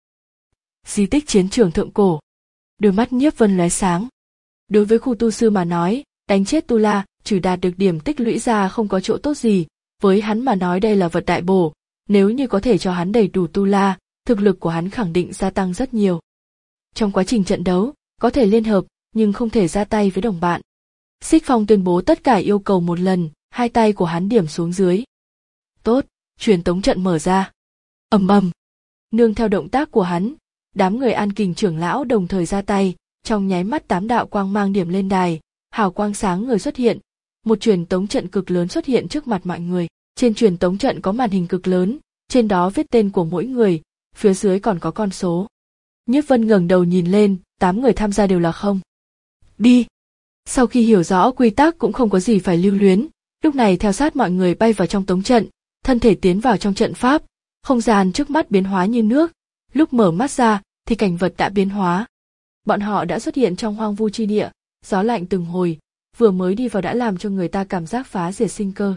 Di tích chiến trường thượng cổ. Đôi mắt Nhiếp Vân lóe sáng. Đối với khu tu sư mà nói, đánh chết Tu La, trừ đạt được điểm tích lũy ra không có chỗ tốt gì, với hắn mà nói đây là vật đại bổ, nếu như có thể cho hắn đầy đủ Tu La, thực lực của hắn khẳng định gia tăng rất nhiều. Trong quá trình trận đấu, có thể liên hợp, nhưng không thể ra tay với đồng bạn. Xích Phong tuyên bố tất cả yêu cầu một lần, hai tay của hắn điểm xuống dưới. Tốt, truyền tống trận mở ra. Ầm ầm. Nương theo động tác của hắn, đám người An Kình trưởng lão đồng thời ra tay, trong nháy mắt tám đạo quang mang điểm lên đài, hào quang sáng người xuất hiện, một truyền tống trận cực lớn xuất hiện trước mặt mọi người. Trên truyền tống trận có màn hình cực lớn, trên đó viết tên của mỗi người, phía dưới còn có con số. Nhiếp Vân ngẩng đầu nhìn lên, tám người tham gia đều là không. Đi. Sau khi hiểu rõ quy tắc cũng không có gì phải lưu luyến, lúc này theo sát mọi người bay vào trong tống trận, thân thể tiến vào trong trận pháp, không gian trước mắt biến hóa như nước, lúc mở mắt ra thì cảnh vật đã biến hóa. Bọn họ đã xuất hiện trong hoang vu chi địa, gió lạnh từng hồi, vừa mới đi vào đã làm cho người ta cảm giác phá diệt sinh cơ.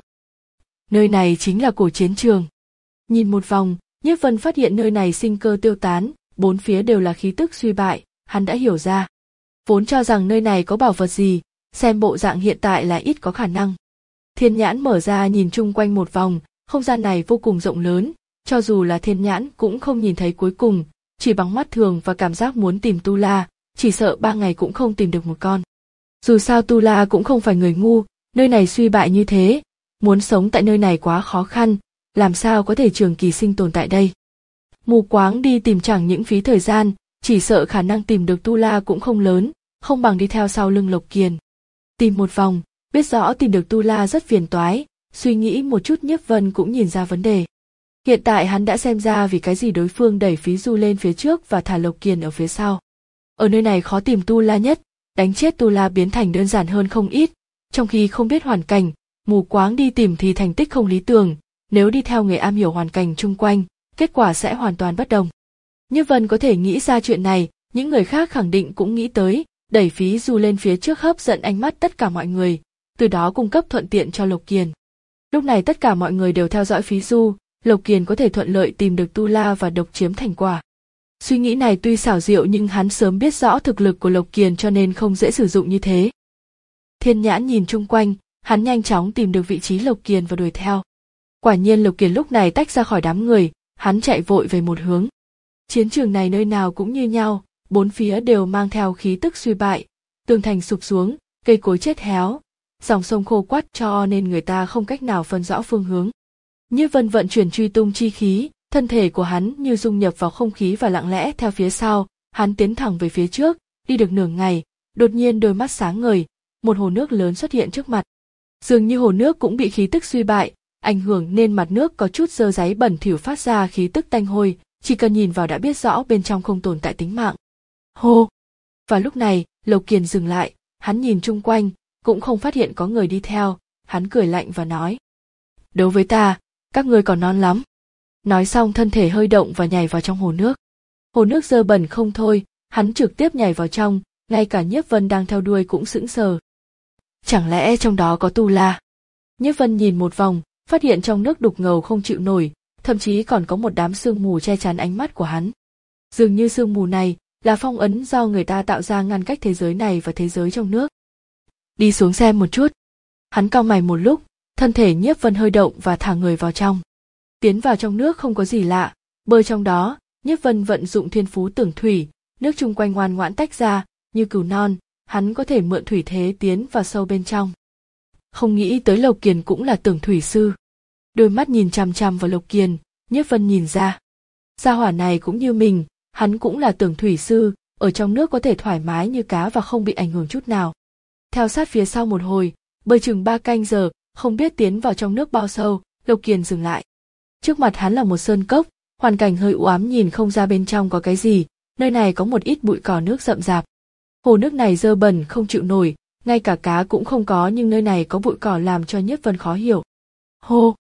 Nơi này chính là cổ chiến trường. Nhìn một vòng, Nhiếp Vân phát hiện nơi này sinh cơ tiêu tán, bốn phía đều là khí tức suy bại, hắn đã hiểu ra. Vốn cho rằng nơi này có bảo vật gì, xem bộ dạng hiện tại là ít có khả năng. Thiên nhãn mở ra nhìn chung quanh một vòng, không gian này vô cùng rộng lớn, cho dù là thiên nhãn cũng không nhìn thấy cuối cùng, chỉ bằng mắt thường và cảm giác muốn tìm Tu La, chỉ sợ ba ngày cũng không tìm được một con. Dù sao Tu La cũng không phải người ngu, nơi này suy bại như thế, muốn sống tại nơi này quá khó khăn, làm sao có thể trường kỳ sinh tồn tại đây. Mù quáng đi tìm chẳng những phí thời gian, chỉ sợ khả năng tìm được Tu La cũng không lớn, không bằng đi theo sau lưng Lộc Kiền. Tìm một vòng, biết rõ tìm được Tu La rất phiền toái, suy nghĩ một chút Nhiếp Vân cũng nhìn ra vấn đề. Hiện tại hắn đã xem ra vì cái gì đối phương đẩy Phí Du lên phía trước và thả Lộc Kiền ở phía sau. Ở nơi này khó tìm Tu La nhất, đánh chết Tu La biến thành đơn giản hơn không ít, trong khi không biết hoàn cảnh, mù quáng đi tìm thì thành tích không lý tưởng, nếu đi theo người am hiểu hoàn cảnh chung quanh, kết quả sẽ hoàn toàn bất đồng. Nhiếp Vân có thể nghĩ ra chuyện này, những người khác khẳng định cũng nghĩ tới, đẩy Phí Du lên phía trước hấp dẫn ánh mắt tất cả mọi người, từ đó cung cấp thuận tiện cho Lộc Kiền. Lúc này tất cả mọi người đều theo dõi Phí Du, Lộc Kiền có thể thuận lợi tìm được Tu La và độc chiếm thành quả. Suy nghĩ này tuy xảo diệu nhưng hắn sớm biết rõ thực lực của Lộc Kiền cho nên không dễ sử dụng như thế. Thiên nhãn nhìn chung quanh, hắn nhanh chóng tìm được vị trí Lộc Kiền và đuổi theo. Quả nhiên Lộc Kiền lúc này tách ra khỏi đám người, hắn chạy vội về một hướng. Chiến trường này nơi nào cũng như nhau, bốn phía đều mang theo khí tức suy bại, tường thành sụp xuống, cây cối chết héo, dòng sông khô quắt cho nên người ta không cách nào phân rõ phương hướng. Nhiếp Vân vận chuyển truy tung chi khí, thân thể của hắn như dung nhập vào không khí và lặng lẽ theo phía sau, hắn tiến thẳng về phía trước, đi được nửa ngày, đột nhiên đôi mắt sáng ngời, một hồ nước lớn xuất hiện trước mặt. Dường như hồ nước cũng bị khí tức suy bại, ảnh hưởng nên mặt nước có chút dơ dáy bẩn thỉu phát ra khí tức tanh hôi, chỉ cần nhìn vào đã biết rõ bên trong không tồn tại tính mạng. Hô! Và lúc này, Lộc Kiền dừng lại, hắn nhìn chung quanh, cũng không phát hiện có người đi theo, hắn cười lạnh và nói. Đối với ta, các ngươi còn non lắm. Nói xong thân thể hơi động và nhảy vào trong hồ nước. Hồ nước dơ bẩn không thôi, hắn trực tiếp nhảy vào trong, ngay cả Nhiếp Vân đang theo đuôi cũng sững sờ. Chẳng lẽ trong đó có Tu La? Nhiếp Vân nhìn một vòng, phát hiện trong nước đục ngầu không chịu nổi, thậm chí còn có một đám sương mù che chắn ánh mắt của hắn. Dường như sương mù này là phong ấn do người ta tạo ra ngăn cách thế giới này và thế giới trong nước. Đi xuống xem một chút. Hắn cau mày một lúc, thân thể Nhiếp Vân hơi động và thả người vào trong. Tiến vào trong nước không có gì lạ, bơi trong đó, Nhiếp Vân vận dụng thiên phú tưởng thủy, nước chung quanh ngoan ngoãn tách ra, như cừu non, hắn có thể mượn thủy thế tiến vào sâu bên trong. Không nghĩ tới Lộc Kiền cũng là tưởng thủy sư. Đôi mắt nhìn chằm chằm vào Lộc Kiền, Nhiếp Vân nhìn ra. Gia hỏa này cũng như mình, hắn cũng là tưởng thủy sư, ở trong nước có thể thoải mái như cá và không bị ảnh hưởng chút nào. Theo sát phía sau một hồi, bơi chừng ba canh giờ, không biết tiến vào trong nước bao sâu, Lộc Kiền dừng lại. Trước mặt hắn là một sơn cốc, hoàn cảnh hơi u ám nhìn không ra bên trong có cái gì, nơi này có một ít bụi cỏ nước rậm rạp. Hồ nước này dơ bẩn không chịu nổi, ngay cả cá cũng không có nhưng nơi này có bụi cỏ làm cho Nhiếp Vân khó hiểu. Hô!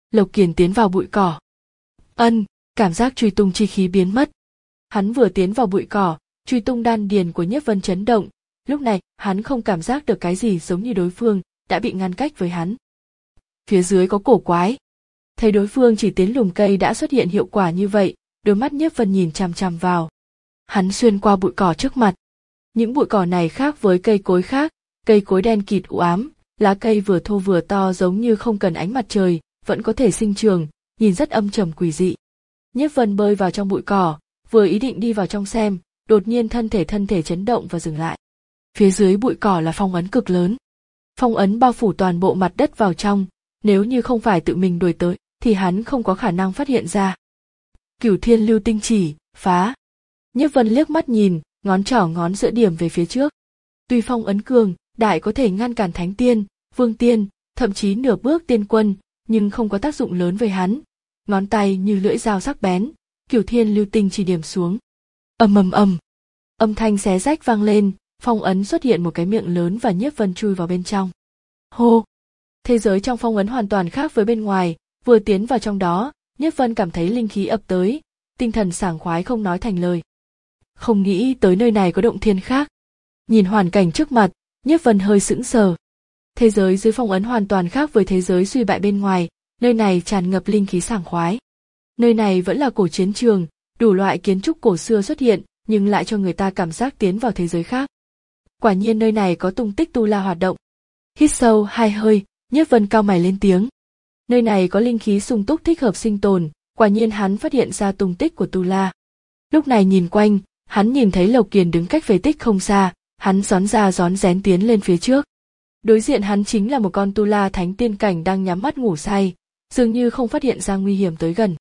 Lộc Kiền tiến vào bụi cỏ. Ân, cảm giác truy tung chi khí biến mất. Hắn vừa tiến vào bụi cỏ, truy tung đan điền của Nhiếp Vân chấn động, lúc này hắn không cảm giác được cái gì giống như đối phương đã bị ngăn cách với hắn. Phía dưới có cổ quái. Thấy đối phương chỉ tiến lùm cây đã xuất hiện hiệu quả như vậy, đôi mắt Nhiếp Vân nhìn chằm chằm vào. Hắn xuyên qua bụi cỏ trước mặt. Những bụi cỏ này khác với cây cối khác, cây cối đen kịt u ám, lá cây vừa thô vừa to giống như không cần ánh mặt trời, vẫn có thể sinh trưởng, nhìn rất âm trầm quỷ dị. Nhiếp Vân bơi vào trong bụi cỏ, vừa ý định đi vào trong xem, đột nhiên thân thể thân thể chấn động và dừng lại. Phía dưới bụi cỏ là phong ấn cực lớn. Phong ấn bao phủ toàn bộ mặt đất vào trong, nếu như không phải tự mình đuổi tới, thì hắn không có khả năng phát hiện ra. Cửu Thiên Lưu Tinh Chỉ, phá. Nhiếp Vân liếc mắt nhìn, ngón trỏ ngón giữa điểm về phía trước. Tuy phong ấn cường, đại có thể ngăn cản thánh tiên, vương tiên, thậm chí nửa bước tiên quân, nhưng không có tác dụng lớn với hắn. Ngón tay như lưỡi dao sắc bén, Cửu Thiên Lưu Tinh chỉ điểm xuống. Ầm ầm ầm, âm thanh xé rách vang lên, phong ấn xuất hiện một cái miệng lớn và Nhiếp Vân chui vào bên trong. Hô! Thế giới trong phong ấn hoàn toàn khác với bên ngoài, vừa tiến vào trong đó, Nhiếp Vân cảm thấy linh khí ập tới, tinh thần sảng khoái không nói thành lời. Không nghĩ tới nơi này có động thiên khác. Nhìn hoàn cảnh trước mặt, Nhiếp Vân hơi sững sờ. Thế giới dưới phong ấn hoàn toàn khác với thế giới suy bại bên ngoài, nơi này tràn ngập linh khí sảng khoái. Nơi này vẫn là cổ chiến trường, đủ loại kiến trúc cổ xưa xuất hiện, nhưng lại cho người ta cảm giác tiến vào thế giới khác. Quả nhiên nơi này có tung tích tu la hoạt động. Hít sâu hai hơi, Nhiếp Vân cau mày lên tiếng. Nơi này có linh khí sung túc thích hợp sinh tồn, quả nhiên hắn phát hiện ra tung tích của tu la. Lúc này nhìn quanh, hắn nhìn thấy Lộc Kiền đứng cách phế tích không xa, hắn rón ra rón rén tiến lên phía trước. Đối diện hắn chính là một con tu la thánh tiên cảnh đang nhắm mắt ngủ say, dường như không phát hiện ra nguy hiểm tới gần.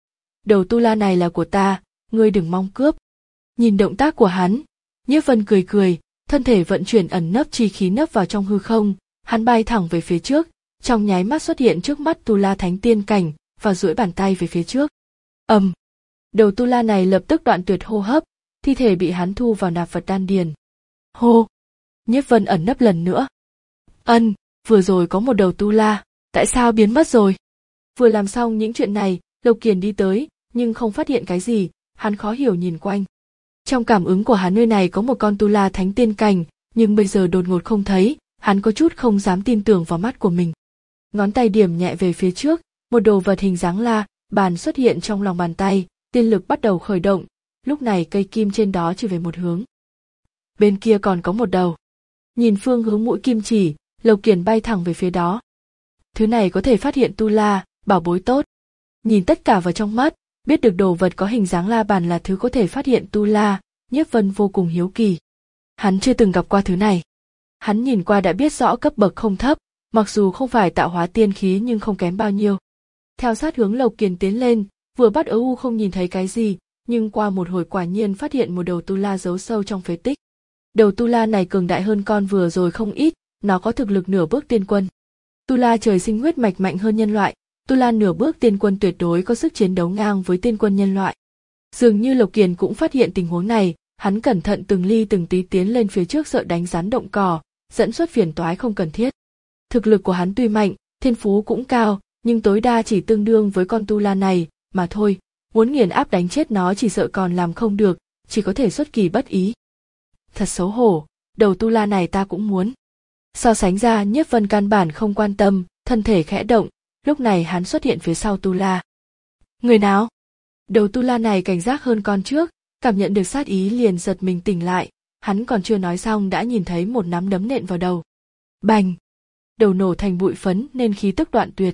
Đầu tu la này là của ta, ngươi đừng mong cướp. Nhìn động tác của hắn, Nhiếp Vân cười cười, thân thể vận chuyển ẩn nấp chi khí nấp vào trong hư không, hắn bay thẳng về phía trước, trong nháy mắt xuất hiện trước mắt tu la thánh tiên cảnh và duỗi bàn tay về phía trước. Ầm, um, đầu tu la này lập tức đoạn tuyệt hô hấp, thi thể bị hắn thu vào nạp vật đan điền. Hô, Nhiếp Vân ẩn nấp lần nữa. Ân, vừa rồi có một đầu tu la, tại sao biến mất rồi? Vừa làm xong những chuyện này, Lộc Kiền đi tới, nhưng không phát hiện cái gì, hắn khó hiểu nhìn quanh. Trong cảm ứng của hắn nơi này có một con tu la thánh tiên cảnh, nhưng bây giờ đột ngột không thấy, hắn có chút không dám tin tưởng vào mắt của mình. Ngón tay điểm nhẹ về phía trước, một đồ vật hình dáng la bàn xuất hiện trong lòng bàn tay, tiên lực bắt đầu khởi động, lúc này cây kim trên đó chỉ về một hướng. Bên kia còn có một đầu. Nhìn phương hướng mũi kim chỉ, Lộc Kiền bay thẳng về phía đó. Thứ này có thể phát hiện tu la, bảo bối tốt. Nhìn tất cả vào trong mắt, biết được đồ vật có hình dáng la bàn là thứ có thể phát hiện tu la, Nhiếp Vân vô cùng hiếu kỳ. Hắn chưa từng gặp qua thứ này. Hắn nhìn qua đã biết rõ cấp bậc không thấp, mặc dù không phải tạo hóa tiên khí nhưng không kém bao nhiêu. Theo sát hướng Lộc Kiền tiến lên, vừa bắt ở u không nhìn thấy cái gì, nhưng qua một hồi quả nhiên phát hiện một đầu tu la giấu sâu trong phế tích. Đầu tu la này cường đại hơn con vừa rồi không ít, nó có thực lực nửa bước tiên quân. Tu la trời sinh huyết mạch mạnh hơn nhân loại, tu la nửa bước tiên quân tuyệt đối có sức chiến đấu ngang với tiên quân nhân loại. Dường như Lộc Kiền cũng phát hiện tình huống này, hắn cẩn thận từng ly từng tí tiến lên phía trước sợ đánh rắn động cỏ, dẫn xuất phiền toái không cần thiết. Thực lực của hắn tuy mạnh, thiên phú cũng cao, nhưng tối đa chỉ tương đương với con tu la này, mà thôi, muốn nghiền áp đánh chết nó chỉ sợ còn làm không được, chỉ có thể xuất kỳ bất ý. Thật xấu hổ, đầu tu la này ta cũng muốn. So sánh ra Nhiếp Vân căn bản không quan tâm, thân thể khẽ động, lúc này hắn xuất hiện phía sau tu la. Người nào? Đầu tu la này cảnh giác hơn con trước, cảm nhận được sát ý liền giật mình tỉnh lại, hắn còn chưa nói xong đã nhìn thấy một nắm đấm nện vào đầu. Bành! Đầu nổ thành bụi phấn nên khí tức đoạn tuyệt.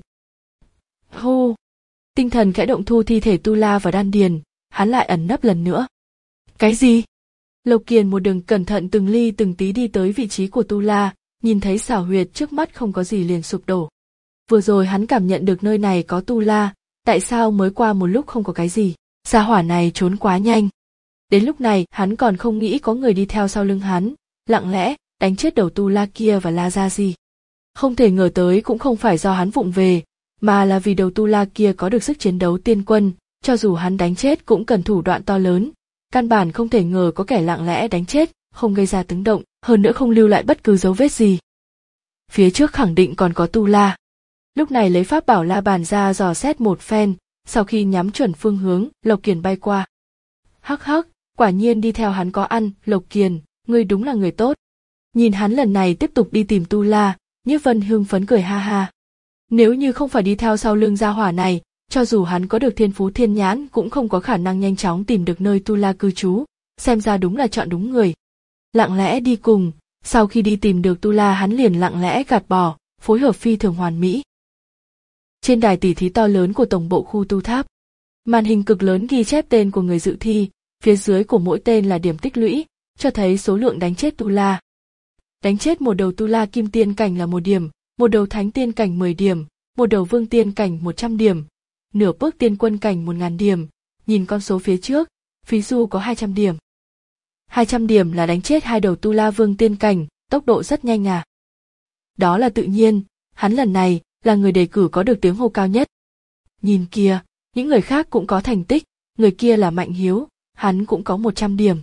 Hô! Tinh thần khẽ động thu thi thể tu la vào đan điền, hắn lại ẩn nấp lần nữa. Cái gì? Lộc Kiền một đường cẩn thận từng ly từng tí đi tới vị trí của tu la, nhìn thấy xảo huyệt trước mắt không có gì liền sụp đổ. Vừa rồi hắn cảm nhận được nơi này có tu la, tại sao mới qua một lúc không có cái gì, gia hỏa này trốn quá nhanh. Đến lúc này hắn còn không nghĩ có người đi theo sau lưng hắn, lặng lẽ đánh chết đầu tu la kia và la ra gì. Không thể ngờ tới cũng không phải do hắn vụng về, mà là vì đầu tu la kia có được sức chiến đấu tiên quân, cho dù hắn đánh chết cũng cần thủ đoạn to lớn, căn bản không thể ngờ có kẻ lặng lẽ đánh chết, không gây ra tiếng động, hơn nữa không lưu lại bất cứ dấu vết gì. Phía trước khẳng định còn có tu la. Lúc này lấy pháp bảo la bàn ra dò xét một phen, sau khi nhắm chuẩn phương hướng, Lộc Kiền bay qua. Hắc hắc, quả nhiên đi theo hắn có ăn, Lộc Kiền, ngươi đúng là người tốt. Nhìn hắn lần này tiếp tục đi tìm Tu La, Nhiếp Vân hưng phấn cười ha ha. Nếu như không phải đi theo sau lưng gia hỏa này, cho dù hắn có được thiên phú thiên nhãn cũng không có khả năng nhanh chóng tìm được nơi Tu La cư trú, xem ra đúng là chọn đúng người. Lặng lẽ đi cùng, sau khi đi tìm được Tu La hắn liền lặng lẽ gạt bỏ, phối hợp phi thường hoàn mỹ. Trên đài tỉ thí to lớn của tổng bộ khu tu tháp, màn hình cực lớn ghi chép tên của người dự thi, phía dưới của mỗi tên là điểm tích lũy, cho thấy số lượng đánh chết Tu La. Đánh chết một đầu Tu La kim tiên cảnh là một điểm, một đầu thánh tiên cảnh mười điểm, một đầu vương tiên cảnh một trăm điểm, nửa bước tiên quân cảnh một nghìn điểm. Nhìn con số phía trước, Phí Du có hai trăm điểm. hai trăm điểm là đánh chết hai đầu Tu La vương tiên cảnh, tốc độ rất nhanh à. Đó là tự nhiên, hắn lần này là người đề cử có được tiếng hô cao nhất. Nhìn kia, những người khác cũng có thành tích, người kia là Mạnh Hiếu, hắn cũng có một trăm điểm.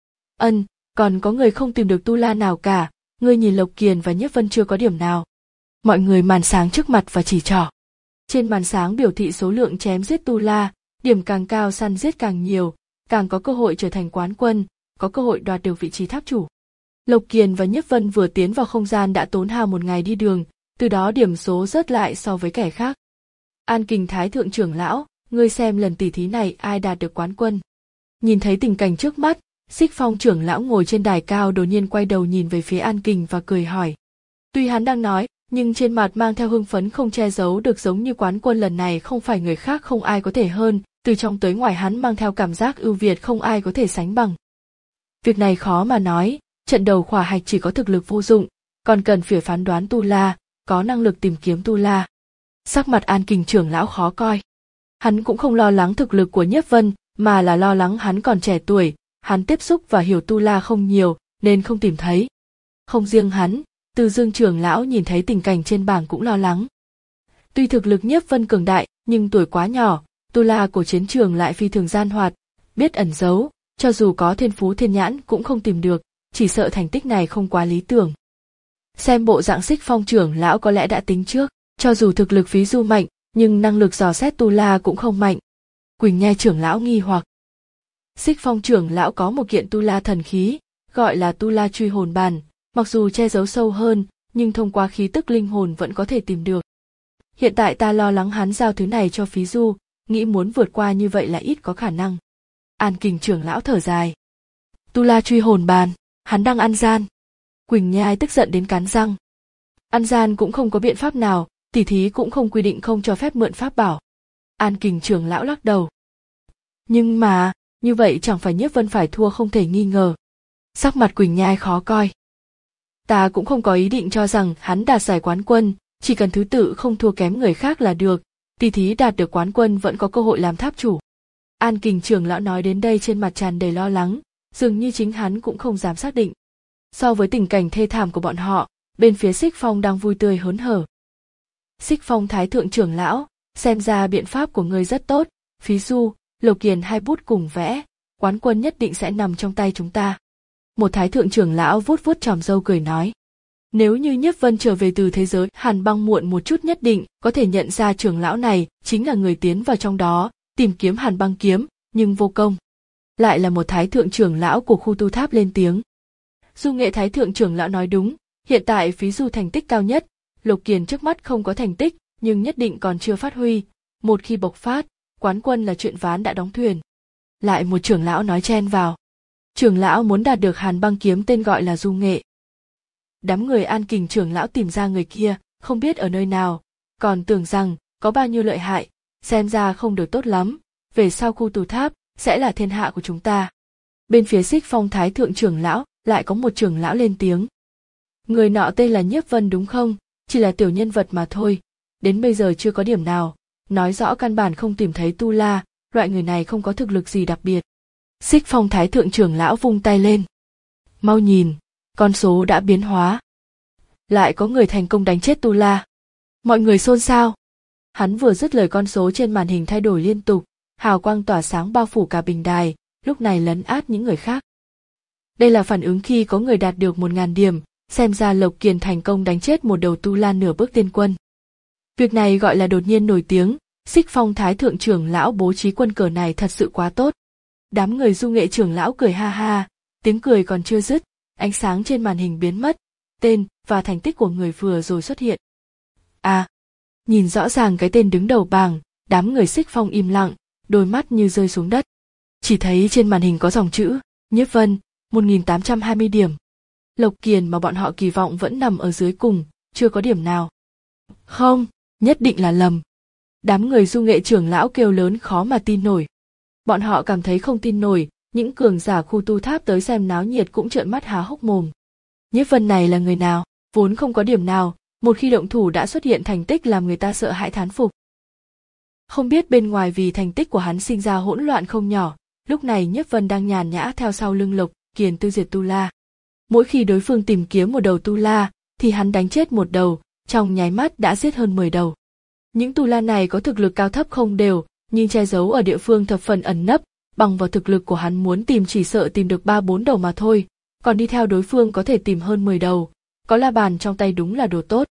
Ân, còn có người không tìm được Tu La nào cả, ngươi nhìn Lộc Kiền và Nhiếp Vân chưa có điểm nào. Mọi người màn sáng trước mặt và chỉ trỏ. Trên màn sáng biểu thị số lượng chém giết Tu La, điểm càng cao săn giết càng nhiều, càng có cơ hội trở thành quán quân, có cơ hội đoạt được vị trí tháp chủ. Lộc Kiền và Nhiếp Vân vừa tiến vào không gian đã tốn hao một ngày đi đường, từ đó điểm số rớt lại so với kẻ khác. An Kình Thái thượng trưởng lão, ngươi xem lần tỷ thí này ai đạt được quán quân. Nhìn thấy tình cảnh trước mắt, Xích Phong trưởng lão ngồi trên đài cao đột nhiên quay đầu nhìn về phía An Kình và cười hỏi. Tuy hắn đang nói, nhưng trên mặt mang theo hưng phấn không che giấu được, giống như quán quân lần này không phải người khác không ai có thể hơn, từ trong tới ngoài hắn mang theo cảm giác ưu việt không ai có thể sánh bằng. Việc này khó mà nói, trận đầu khỏa hạch chỉ có thực lực vô dụng, còn cần phải phán đoán Tu La, có năng lực tìm kiếm Tu La. Sắc mặt An Kình trưởng lão khó coi. Hắn cũng không lo lắng thực lực của Nhiếp Vân, mà là lo lắng hắn còn trẻ tuổi, hắn tiếp xúc và hiểu Tu La không nhiều, nên không tìm thấy. Không riêng hắn, Từ Dương trưởng lão nhìn thấy tình cảnh trên bảng cũng lo lắng. Tuy thực lực Nhiếp Vân cường đại, nhưng tuổi quá nhỏ, Tu La của chiến trường lại phi thường gian hoạt, biết ẩn giấu, cho dù có thiên phú thiên nhãn cũng không tìm được, chỉ sợ thành tích này không quá lý tưởng. Xem bộ dạng Xích Phong trưởng lão có lẽ đã tính trước, cho dù thực lực Phí Du mạnh, nhưng năng lực dò xét Tu La cũng không mạnh. Quỳnh Nhai trưởng lão nghi hoặc. Xích Phong trưởng lão có một kiện Tu La thần khí, gọi là Tu La truy hồn bàn, mặc dù che giấu sâu hơn, nhưng thông qua khí tức linh hồn vẫn có thể tìm được. Hiện tại ta lo lắng hắn giao thứ này cho Phí Du, nghĩ muốn vượt qua như vậy là ít có khả năng. An Kình trưởng lão thở dài. Tu La truy hồn bàn, hắn đang ăn gian. Quỳnh Nhai tức giận đến cắn răng. Ăn gian cũng không có biện pháp nào, tỷ thí cũng không quy định không cho phép mượn pháp bảo. An Kình trưởng lão lắc đầu. Nhưng mà, như vậy chẳng phải Nhiếp Vân phải thua không thể nghi ngờ. Sắc mặt Quỳnh Nhai khó coi. Ta cũng không có ý định cho rằng hắn đạt giải quán quân, chỉ cần thứ tự không thua kém người khác là được, tỷ thí đạt được quán quân vẫn có cơ hội làm tháp chủ. An Kình trưởng lão nói đến đây trên mặt tràn đầy lo lắng, dường như chính hắn cũng không dám xác định. So với tình cảnh thê thảm của bọn họ, bên phía Xích Phong đang vui tươi hớn hở. Xích Phong Thái thượng trưởng lão, xem ra biện pháp của ngươi rất tốt, Phí Du, Lộc Kiền hai bút cùng vẽ, quán quân nhất định sẽ nằm trong tay chúng ta. Một Thái thượng trưởng lão vuốt vuốt tròm râu cười nói. Nếu như Nhiếp Vân trở về từ thế giới Hàn Băng muộn một chút nhất định có thể nhận ra trưởng lão này chính là người tiến vào trong đó, tìm kiếm Hàn Băng kiếm, nhưng vô công. Lại là một Thái thượng trưởng lão của khu tu tháp lên tiếng. Du Nghệ Thái thượng trưởng lão nói đúng, hiện tại Phí Du thành tích cao nhất, Lộc Kiền trước mắt không có thành tích, nhưng nhất định còn chưa phát huy, một khi bộc phát, quán quân là chuyện ván đã đóng thuyền. Lại một trưởng lão nói chen vào. Trưởng lão muốn đạt được Hàn Băng kiếm tên gọi là Du Nghệ. Đám người An Kình trưởng lão tìm ra người kia, không biết ở nơi nào, còn tưởng rằng có bao nhiêu lợi hại, xem ra không được tốt lắm, về sau khu tù tháp sẽ là thiên hạ của chúng ta. Bên phía Xích Phong Thái thượng trưởng lão lại có một trưởng lão lên tiếng. Người nọ tên là Nhiếp Vân đúng không, chỉ là tiểu nhân vật mà thôi, đến bây giờ chưa có điểm nào, nói rõ căn bản không tìm thấy Tu La, loại người này không có thực lực gì đặc biệt. Xích Phong Thái thượng trưởng lão vung tay lên. Mau nhìn, con số đã biến hóa. Lại có người thành công đánh chết Tu La. Mọi người xôn xao. Hắn vừa dứt lời con số trên màn hình thay đổi liên tục, hào quang tỏa sáng bao phủ cả bình đài, lúc này lấn át những người khác. Đây là phản ứng khi có người đạt được một ngàn điểm, xem ra Lộc Kiền thành công đánh chết một đầu Tu La nửa bước tiên quân. Việc này gọi là đột nhiên nổi tiếng, Xích Phong Thái Thượng trưởng lão bố trí quân cờ này thật sự quá tốt. Đám người Du Nghệ trưởng lão cười ha ha, tiếng cười còn chưa dứt, ánh sáng trên màn hình biến mất, tên và thành tích của người vừa rồi xuất hiện. À, nhìn rõ ràng cái tên đứng đầu bảng, đám người Xích Phong im lặng, đôi mắt như rơi xuống đất. Chỉ thấy trên màn hình có dòng chữ, Nhiếp Vân, một nghìn tám trăm hai mươi điểm. Lộc Kiền mà bọn họ kỳ vọng vẫn nằm ở dưới cùng, chưa có điểm nào. Không, nhất định là lầm. Đám người Du Nghệ trưởng lão kêu lớn khó mà tin nổi. Bọn họ cảm thấy không tin nổi, những cường giả khu tu tháp tới xem náo nhiệt cũng trợn mắt há hốc mồm. Nhiếp Vân này là người nào, vốn không có điểm nào, một khi động thủ đã xuất hiện thành tích làm người ta sợ hãi thán phục. Không biết bên ngoài vì thành tích của hắn sinh ra hỗn loạn không nhỏ, lúc này Nhiếp Vân đang nhàn nhã theo sau lưng Lộc Kiền tiêu diệt tu la. Mỗi khi đối phương tìm kiếm một đầu tu la, thì hắn đánh chết một đầu, trong nháy mắt đã giết hơn mười đầu. Những tu la này có thực lực cao thấp không đều, nhưng che giấu ở địa phương thập phần ẩn nấp, bằng vào thực lực của hắn muốn tìm chỉ sợ tìm được ba bốn đầu mà thôi, còn đi theo đối phương có thể tìm hơn mười đầu, có la bàn trong tay đúng là đồ tốt.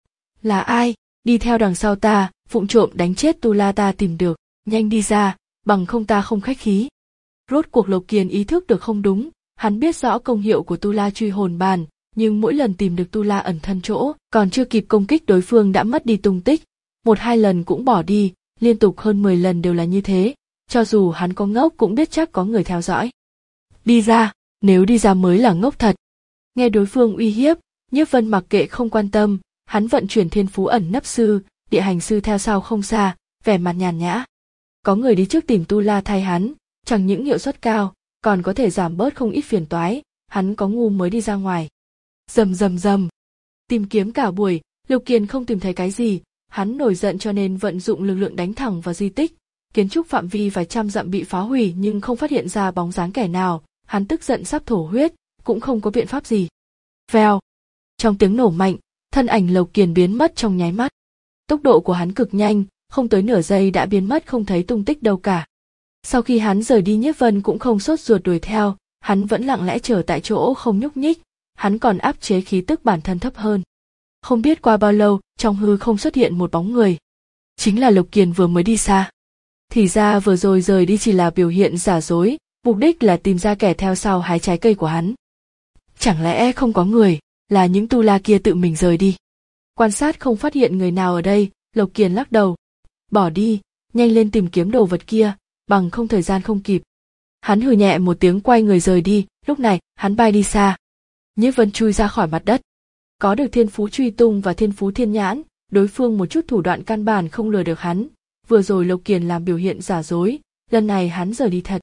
Là ai, đi theo đằng sau ta, vụng trộm đánh chết tu la ta tìm được, nhanh đi ra, bằng không ta không khách khí. Rốt cuộc Lộc Kiền ý thức được không đúng, hắn biết rõ công hiệu của tu la truy hồn bàn, nhưng mỗi lần tìm được tu la ẩn thân chỗ, còn chưa kịp công kích đối phương đã mất đi tung tích, một hai lần cũng bỏ đi, liên tục hơn mười lần đều là như thế, cho dù hắn có ngốc cũng biết chắc có người theo dõi. Đi ra, nếu đi ra mới là ngốc thật. Nghe đối phương uy hiếp, Nhiếp Vân mặc kệ không quan tâm, hắn vận chuyển thiên phú ẩn nấp sư, địa hành sư theo sau không xa, vẻ mặt nhàn nhã. Có người đi trước tìm tu la thay hắn, chẳng những hiệu suất cao, còn có thể giảm bớt không ít phiền toái, hắn có ngu mới đi ra ngoài. Rầm rầm rầm. Tìm kiếm cả buổi, Lục Kiền không tìm thấy cái gì, hắn nổi giận cho nên vận dụng lực lượng đánh thẳng vào di tích, kiến trúc phạm vi vài trăm dặm bị phá hủy nhưng không phát hiện ra bóng dáng kẻ nào, hắn tức giận sắp thổ huyết, cũng không có biện pháp gì. Vèo. Trong tiếng nổ mạnh, thân ảnh Lộc Kiền biến mất trong nháy mắt. Tốc độ của hắn cực nhanh, không tới nửa giây đã biến mất không thấy tung tích đâu cả. Sau khi hắn rời đi Nhiếp Vân cũng không sốt ruột đuổi theo, hắn vẫn lặng lẽ chờ tại chỗ không nhúc nhích, hắn còn áp chế khí tức bản thân thấp hơn. Không biết qua bao lâu, trong hư không xuất hiện một bóng người. Chính là Lộc Kiền vừa mới đi xa. Thì ra vừa rồi rời đi chỉ là biểu hiện giả dối, mục đích là tìm ra kẻ theo sau hái trái cây của hắn. Chẳng lẽ không có người, là những tu la kia tự mình rời đi. Quan sát không phát hiện người nào ở đây, Lộc Kiền lắc đầu. Bỏ đi, nhanh lên tìm kiếm đồ vật kia, bằng không thời gian không kịp. Hắn hừ nhẹ một tiếng quay người rời đi, lúc này hắn bay đi xa. Nhiếp Vân chui ra khỏi mặt đất. Có được thiên phú truy tung và thiên phú thiên nhãn, đối phương một chút thủ đoạn căn bản không lừa được hắn. Vừa rồi Lộc Kiền làm biểu hiện giả dối, lần này hắn rời đi thật.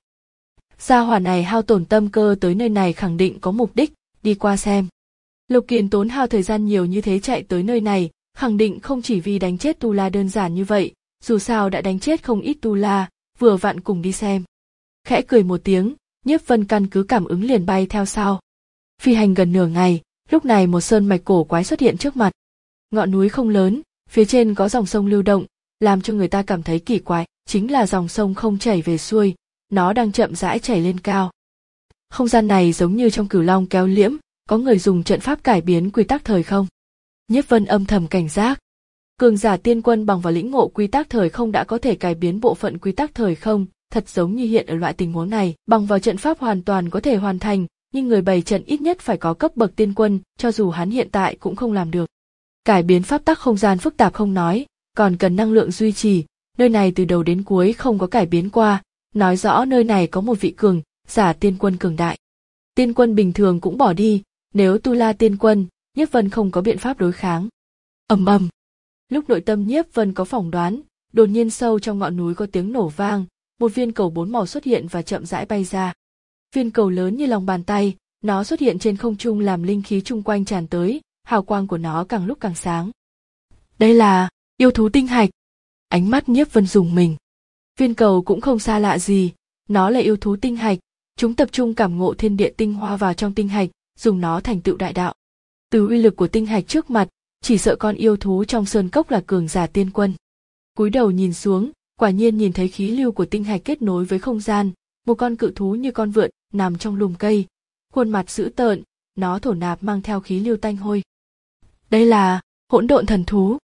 Gia hỏa này hao tổn tâm cơ tới nơi này khẳng định có mục đích, đi qua xem. Lộc Kiền tốn hao thời gian nhiều như thế chạy tới nơi này, khẳng định không chỉ vì đánh chết tu la đơn giản như vậy, dù sao đã đánh chết không ít tu la, vừa vặn cùng đi xem. Khẽ cười một tiếng, Nhiếp Vân căn cứ cảm ứng liền bay theo sau. Phi hành gần nửa ngày, lúc này một sơn mạch cổ quái xuất hiện trước mặt. Ngọn núi không lớn, phía trên có dòng sông lưu động, làm cho người ta cảm thấy kỳ quái, chính là dòng sông không chảy về xuôi, nó đang chậm rãi chảy lên cao. Không gian này giống như trong Cửu Long kéo liễm, có người dùng trận pháp cải biến quy tắc thời không. Nhiếp Vân âm thầm cảnh giác. Cường giả tiên quân bằng vào lĩnh ngộ quy tắc thời không đã có thể cải biến bộ phận quy tắc thời không, thật giống như hiện ở loại tình huống này, bằng vào trận pháp hoàn toàn có thể hoàn thành, nhưng người bày trận ít nhất phải có cấp bậc tiên quân, cho dù hắn hiện tại cũng không làm được. Cải biến pháp tắc không gian phức tạp không nói, còn cần năng lượng duy trì, nơi này từ đầu đến cuối không có cải biến qua, nói rõ nơi này có một vị cường giả tiên quân cường đại. Tiên quân bình thường cũng bỏ đi, nếu tu la tiên quân, Nhiếp Vân không có biện pháp đối kháng. Ầm ầm. Lúc nội tâm Nhiếp Vân có phỏng đoán, đột nhiên sâu trong ngọn núi có tiếng nổ vang, một viên cầu bốn màu xuất hiện và chậm rãi bay ra. Viên cầu lớn như lòng bàn tay, nó xuất hiện trên không trung làm linh khí chung quanh tràn tới, hào quang của nó càng lúc càng sáng. Đây là yêu thú tinh hạch. Ánh mắt Nhiếp Vân rùng mình. Viên cầu cũng không xa lạ gì, nó là yêu thú tinh hạch, chúng tập trung cảm ngộ thiên địa tinh hoa vào trong tinh hạch, dùng nó thành tựu đại đạo. Từ uy lực của tinh hạch trước mặt, chỉ sợ con yêu thú trong sơn cốc là cường giả tiên quân. Cúi đầu nhìn xuống, quả nhiên nhìn thấy khí lưu của tinh hạch kết nối với không gian, một con cự thú như con vượn nằm trong lùm cây, khuôn mặt dữ tợn, nó thổ nạp mang theo khí lưu tanh hôi. Đây là hỗn độn thần thú.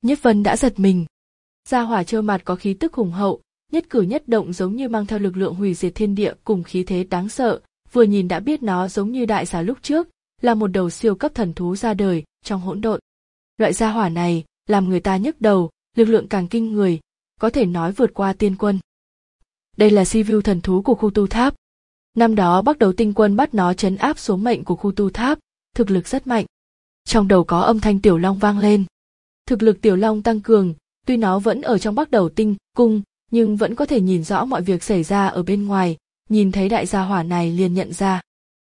Nhiếp Vân đã giật mình. Gia hỏa trơ mặt có khí tức hùng hậu, nhất cử nhất động giống như mang theo lực lượng hủy diệt thiên địa cùng khí thế đáng sợ, vừa nhìn đã biết nó giống như đại xà lúc trước, là một đầu siêu cấp thần thú ra đời trong hỗn độn. Loại gia hỏa này làm người ta nhức đầu, lực lượng càng kinh người, có thể nói vượt qua tiên quân. Đây là Sivu thần thú của khu tu tháp. Năm đó Bắc Đấu Tinh Quân bắt nó trấn áp số mệnh của khu tu tháp, thực lực rất mạnh. Trong đầu có âm thanh Tiểu Long vang lên. Thực lực Tiểu Long tăng cường, tuy nó vẫn ở trong Bắc Đấu Tinh cung, nhưng vẫn có thể nhìn rõ mọi việc xảy ra ở bên ngoài, nhìn thấy đại gia hỏa này liền nhận ra.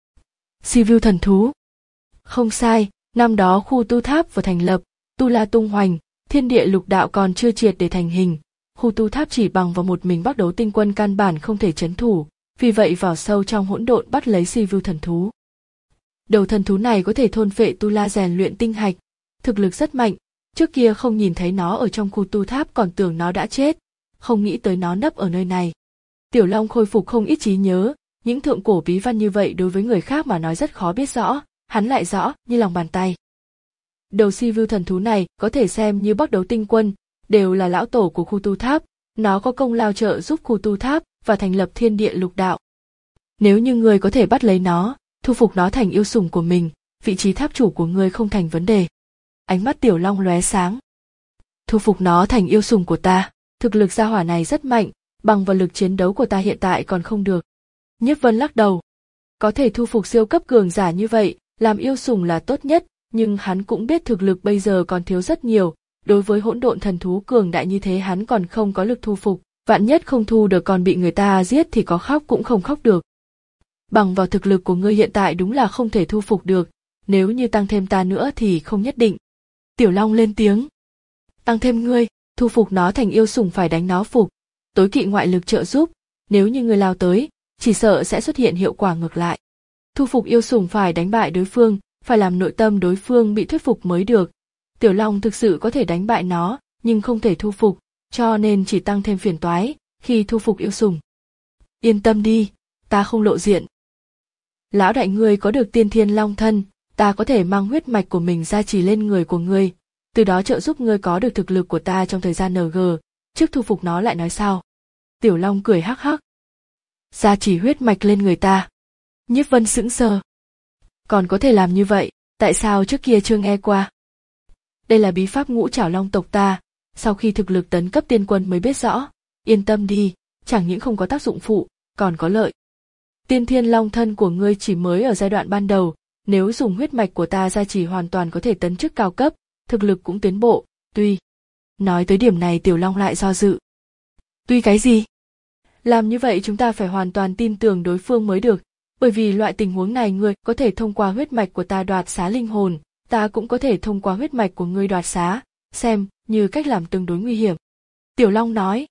Sivu thần thú. Không sai, năm đó khu tu tháp vừa thành lập, tu la tung hoành, thiên địa lục đạo còn chưa triệt để thành hình. Khu tu tháp chỉ bằng vào một mình Bắc Đấu Tinh Quân căn bản không thể trấn thủ, vì vậy vào sâu trong hỗn độn bắt lấy Sivu thần thú. Đầu thần thú này có thể thôn phệ tu la rèn luyện tinh hạch, thực lực rất mạnh, trước kia không nhìn thấy nó ở trong khu tu tháp còn tưởng nó đã chết, không nghĩ tới nó nấp ở nơi này. Tiểu Long khôi phục không ít trí nhớ, những thượng cổ bí văn như vậy đối với người khác mà nói rất khó biết rõ, hắn lại rõ như lòng bàn tay. Đầu Sivu thần thú này có thể xem như Bắc Đấu Tinh Quân, đều là lão tổ của khu tu tháp, nó có công lao trợ giúp khu tu tháp và thành lập thiên địa lục đạo. Nếu như ngươi có thể bắt lấy nó, thu phục nó thành yêu sủng của mình, vị trí tháp chủ của ngươi không thành vấn đề. Ánh mắt Tiểu Long lóe sáng. Thu phục nó thành yêu sủng của ta, thực lực gia hỏa này rất mạnh, bằng vào lực chiến đấu của ta hiện tại còn không được. Nhiếp Vân lắc đầu. Có thể thu phục siêu cấp cường giả như vậy, làm yêu sủng là tốt nhất, nhưng hắn cũng biết thực lực bây giờ còn thiếu rất nhiều, đối với hỗn độn thần thú cường đại như thế hắn còn không có lực thu phục, vạn nhất không thu được còn bị người ta giết thì có khóc cũng không khóc được. Bằng vào thực lực của ngươi hiện tại đúng là không thể thu phục được, nếu như tăng thêm ta nữa thì không nhất định. Tiểu Long lên tiếng. Tăng thêm ngươi, thu phục nó thành yêu sủng phải đánh nó phục, tối kỵ ngoại lực trợ giúp, nếu như ngươi lao tới, chỉ sợ sẽ xuất hiện hiệu quả ngược lại. Thu phục yêu sủng phải đánh bại đối phương, phải làm nội tâm đối phương bị thuyết phục mới được. Tiểu Long thực sự có thể đánh bại nó, nhưng không thể thu phục, cho nên chỉ tăng thêm phiền toái khi thu phục yêu sủng. Yên tâm đi, ta không lộ diện. Lão đại ngươi có được tiên thiên long thân, ta có thể mang huyết mạch của mình gia trì lên người của ngươi, từ đó trợ giúp ngươi có được thực lực của ta trong thời gian en giê, trước thu phục nó lại nói sao. Tiểu Long cười hắc hắc. Gia trì huyết mạch lên người ta. Nhiếp Vân sững sờ. Còn có thể làm như vậy, tại sao trước kia chưa nghe qua? Đây là bí pháp ngũ trảo long tộc ta, sau khi thực lực tấn cấp tiên quân mới biết rõ. Yên tâm đi, chẳng những không có tác dụng phụ, còn có lợi. Tiên thiên long thân của ngươi chỉ mới ở giai đoạn ban đầu, nếu dùng huyết mạch của ta gia trì hoàn toàn có thể tấn chức cao cấp, thực lực cũng tiến bộ, tuy. Nói tới điểm này Tiểu Long lại do dự. Tuy cái gì? Làm như vậy chúng ta phải hoàn toàn tin tưởng đối phương mới được, bởi vì loại tình huống này ngươi có thể thông qua huyết mạch của ta đoạt xá linh hồn, ta cũng có thể thông qua huyết mạch của ngươi đoạt xá, xem như cách làm tương đối nguy hiểm. Tiểu Long nói.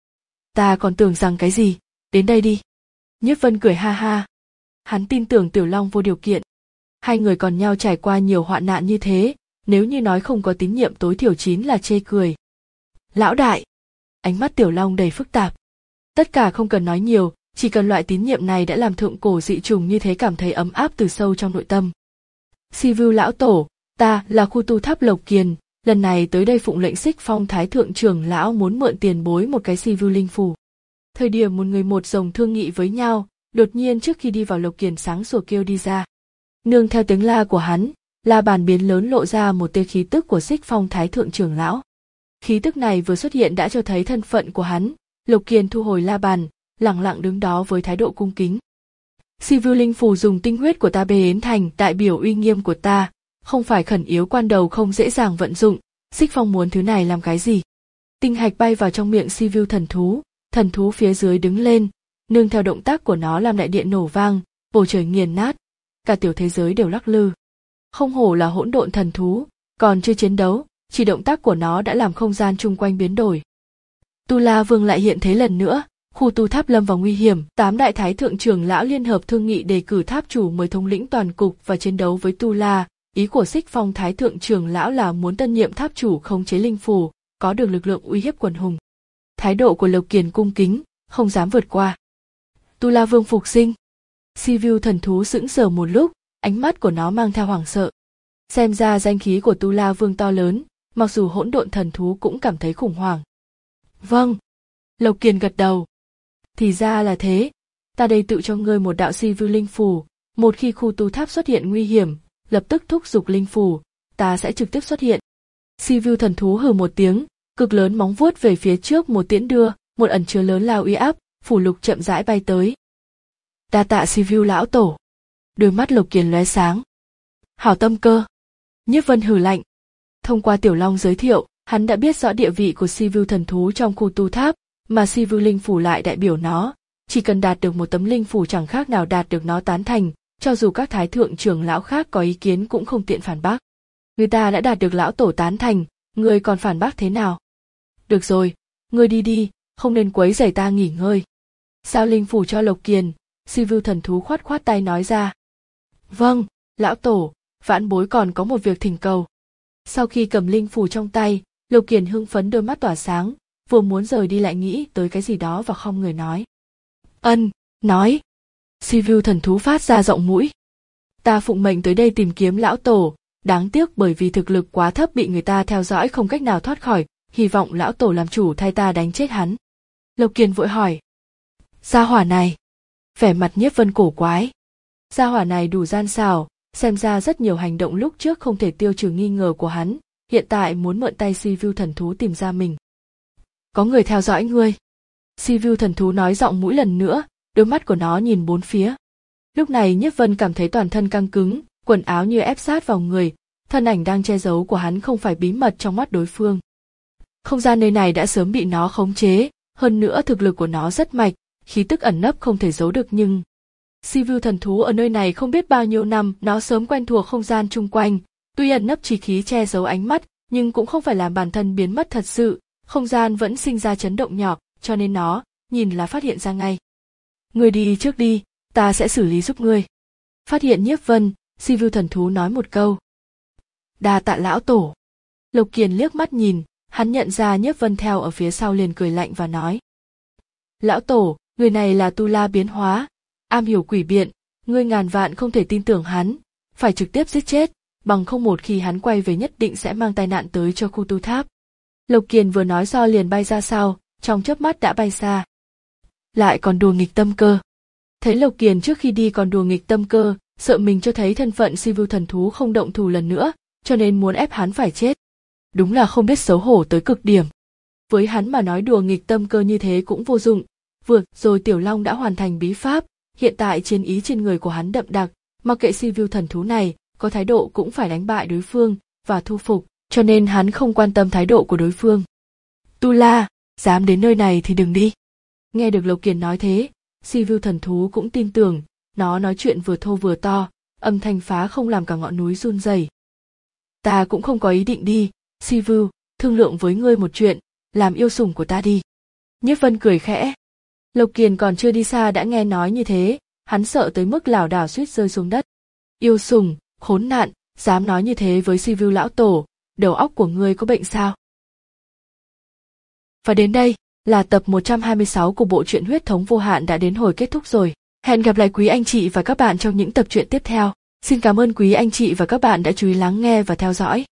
Ta còn tưởng rằng cái gì, đến đây đi. Nhiếp Vân cười ha ha. Hắn tin tưởng Tiểu Long vô điều kiện. Hai người còn nhau trải qua nhiều hoạn nạn như thế, nếu như nói không có tín nhiệm tối thiểu chín là chê cười. Lão đại. Ánh mắt Tiểu Long đầy phức tạp. Tất cả không cần nói nhiều, chỉ cần loại tín nhiệm này đã làm thượng cổ dị trùng như thế cảm thấy ấm áp từ sâu trong nội tâm. Sivu lão tổ, ta là khu tu tháp Lộc Kiền, lần này tới đây phụng lệnh Xích Phong Thái thượng trưởng lão muốn mượn tiền bối một cái Sivu linh phù. Thời điểm một người một rồng thương nghị với nhau, đột nhiên trước khi đi vào Lộc Kiền sáng sủa kêu đi ra. Nương theo tiếng la của hắn, la bàn biến lớn lộ ra một tia khí tức của Xích Phong Thái thượng trưởng lão. Khí tức này vừa xuất hiện đã cho thấy thân phận của hắn. Lộc Kiền thu hồi la bàn, lặng lặng đứng đó với thái độ cung kính. Sivu linh phù dùng tinh huyết của ta bế thành đại biểu uy nghiêm của ta, không phải khẩn yếu quan đầu không dễ dàng vận dụng. Xích Phong muốn thứ này làm cái gì? Tinh hạch bay vào trong miệng Sivu thần thú, thần thú phía dưới đứng lên, nương theo động tác của nó làm đại điện nổ vang, bầu trời nghiền nát, cả tiểu thế giới đều lắc lư. Không hổ là hỗn độn thần thú, còn chưa chiến đấu, chỉ động tác của nó đã làm không gian chung quanh biến đổi. Tu La Vương lại hiện thế lần nữa, khu tu tháp lâm vào nguy hiểm, tám đại thái thượng trưởng lão liên hợp thương nghị đề cử tháp chủ mới thống lĩnh toàn cục và chiến đấu với Tu La. Ý của Xích Phong Thái thượng trưởng lão là muốn tân nhiệm tháp chủ khống chế linh phù, có được lực lượng uy hiếp quần hùng. Thái độ của Lộc Kiền cung kính, không dám vượt qua. Tu La Vương phục sinh. Sivu thần thú sững sờ một lúc, ánh mắt của nó mang theo hoảng sợ. Xem ra danh khí của Tu La Vương to lớn, mặc dù hỗn độn thần thú cũng cảm thấy khủng hoảng. Vâng. Lộc Kiền gật đầu. Thì ra là thế, ta đây tự cho ngươi một đạo si vưu linh phù, một khi khu tu tháp xuất hiện nguy hiểm, lập tức thúc giục linh phù, ta sẽ trực tiếp xuất hiện. Si vưu thần thú hừ một tiếng, cực lớn móng vuốt về phía trước một tiễn đưa, một ẩn chứa lớn lao uy áp, phủ lục chậm rãi bay tới. Đa tạ si vưu lão tổ. Đôi mắt Lộc Kiền lóe sáng. Hảo tâm cơ. Nhiếp Vân hừ lạnh. Thông qua Tiểu Long giới thiệu, hắn đã biết rõ địa vị của si vưu thần thú trong khu tu tháp, mà si vưu linh phủ lại đại biểu nó. Chỉ cần đạt được một tấm linh phủ chẳng khác nào đạt được nó tán thành, cho dù các thái thượng trưởng lão khác có ý kiến cũng không tiện phản bác. Người ta đã đạt được lão tổ tán thành, người còn phản bác thế nào? Được rồi, ngươi đi đi, không nên quấy rầy ta nghỉ ngơi. Sao linh phủ cho Lộc Kiền, si vưu thần thú khoát khoát tay nói ra. Vâng, lão tổ, vãn bối còn có một việc thỉnh cầu. Sau khi cầm linh phủ trong tay, Lộc Kiền hưng phấn đôi mắt tỏa sáng, vừa muốn rời đi lại nghĩ tới cái gì đó và khom người nói. Ân, nói. Si vưu thần thú phát ra giọng mũi. Ta phụng mệnh tới đây tìm kiếm lão tổ, đáng tiếc bởi vì thực lực quá thấp bị người ta theo dõi không cách nào thoát khỏi, hy vọng lão tổ làm chủ thay ta đánh chết hắn. Lộc Kiền vội hỏi. Gia hỏa này. Vẻ mặt Nhiếp Vân cổ quái. Gia hỏa này đủ gian xảo, xem ra rất nhiều hành động lúc trước không thể tiêu trừ nghi ngờ của hắn, hiện tại muốn mượn tay si vưu thần thú tìm ra mình. Có người theo dõi ngươi. Si vưu thần thú nói giọng mũi lần nữa, đôi mắt của nó nhìn bốn phía. Lúc này Nhiếp Vân cảm thấy toàn thân căng cứng, quần áo như ép sát vào người, thân ảnh đang che giấu của hắn không phải bí mật trong mắt đối phương. Không gian nơi này đã sớm bị nó khống chế, hơn nữa thực lực của nó rất mạnh, khí tức ẩn nấp không thể giấu được nhưng... Si vưu thần thú ở nơi này không biết bao nhiêu năm, nó sớm quen thuộc không gian chung quanh, tuy ẩn nấp chỉ khí che giấu ánh mắt, nhưng cũng không phải làm bản thân biến mất thật sự, không gian vẫn sinh ra chấn động nhỏ, cho nên nó, nhìn là phát hiện ra ngay. Ngươi đi trước đi, ta sẽ xử lý giúp ngươi. Phát hiện Nhiếp Vân, si vưu thần thú nói một câu. Đa tạ lão tổ. Lộc Kiền liếc mắt nhìn, hắn nhận ra Nhiếp Vân theo ở phía sau liền cười lạnh và nói. Lão tổ, người này là tu la biến hóa, am hiểu quỷ biện, ngươi ngàn vạn không thể tin tưởng hắn, phải trực tiếp giết chết, bằng không một khi hắn quay về nhất định sẽ mang tai nạn tới cho khu tu tháp. Lộc Kiền vừa nói do liền bay ra sau, trong chớp mắt đã bay xa. Lại còn đùa nghịch tâm cơ. Thấy Lộc Kiền trước khi đi còn đùa nghịch tâm cơ, sợ mình cho thấy thân phận si vưu thần thú không động thủ lần nữa, cho nên muốn ép hắn phải chết. Đúng là không biết xấu hổ tới cực điểm. Với hắn mà nói đùa nghịch tâm cơ như thế cũng vô dụng, vừa rồi Tiểu Long đã hoàn thành bí pháp, hiện tại chiến ý trên người của hắn đậm đặc, mặc kệ si vưu thần thú này, có thái độ cũng phải đánh bại đối phương và thu phục, cho nên hắn không quan tâm thái độ của đối phương. Tu La, dám đến nơi này thì đừng đi. Nghe được Lộc Kiền nói thế, si vưu thần thú cũng tin tưởng, nó nói chuyện vừa thô vừa to, âm thanh phá không làm cả ngọn núi run rẩy. Ta cũng không có ý định đi, si vưu, thương lượng với ngươi một chuyện, làm yêu sủng của ta đi. Nhiếp Vân cười khẽ. Lộc Kiền còn chưa đi xa đã nghe nói như thế, hắn sợ tới mức lảo đảo suýt rơi xuống đất. Yêu sủng, khốn nạn, dám nói như thế với si vưu lão tổ, đầu óc của ngươi có bệnh sao? Và đến đây là tập một trăm hai mươi sáu của bộ truyện Huyết thống vô hạn đã đến hồi kết thúc rồi. Hẹn gặp lại quý anh chị và các bạn trong những tập truyện tiếp theo. Xin cảm ơn quý anh chị và các bạn đã chú ý lắng nghe và theo dõi.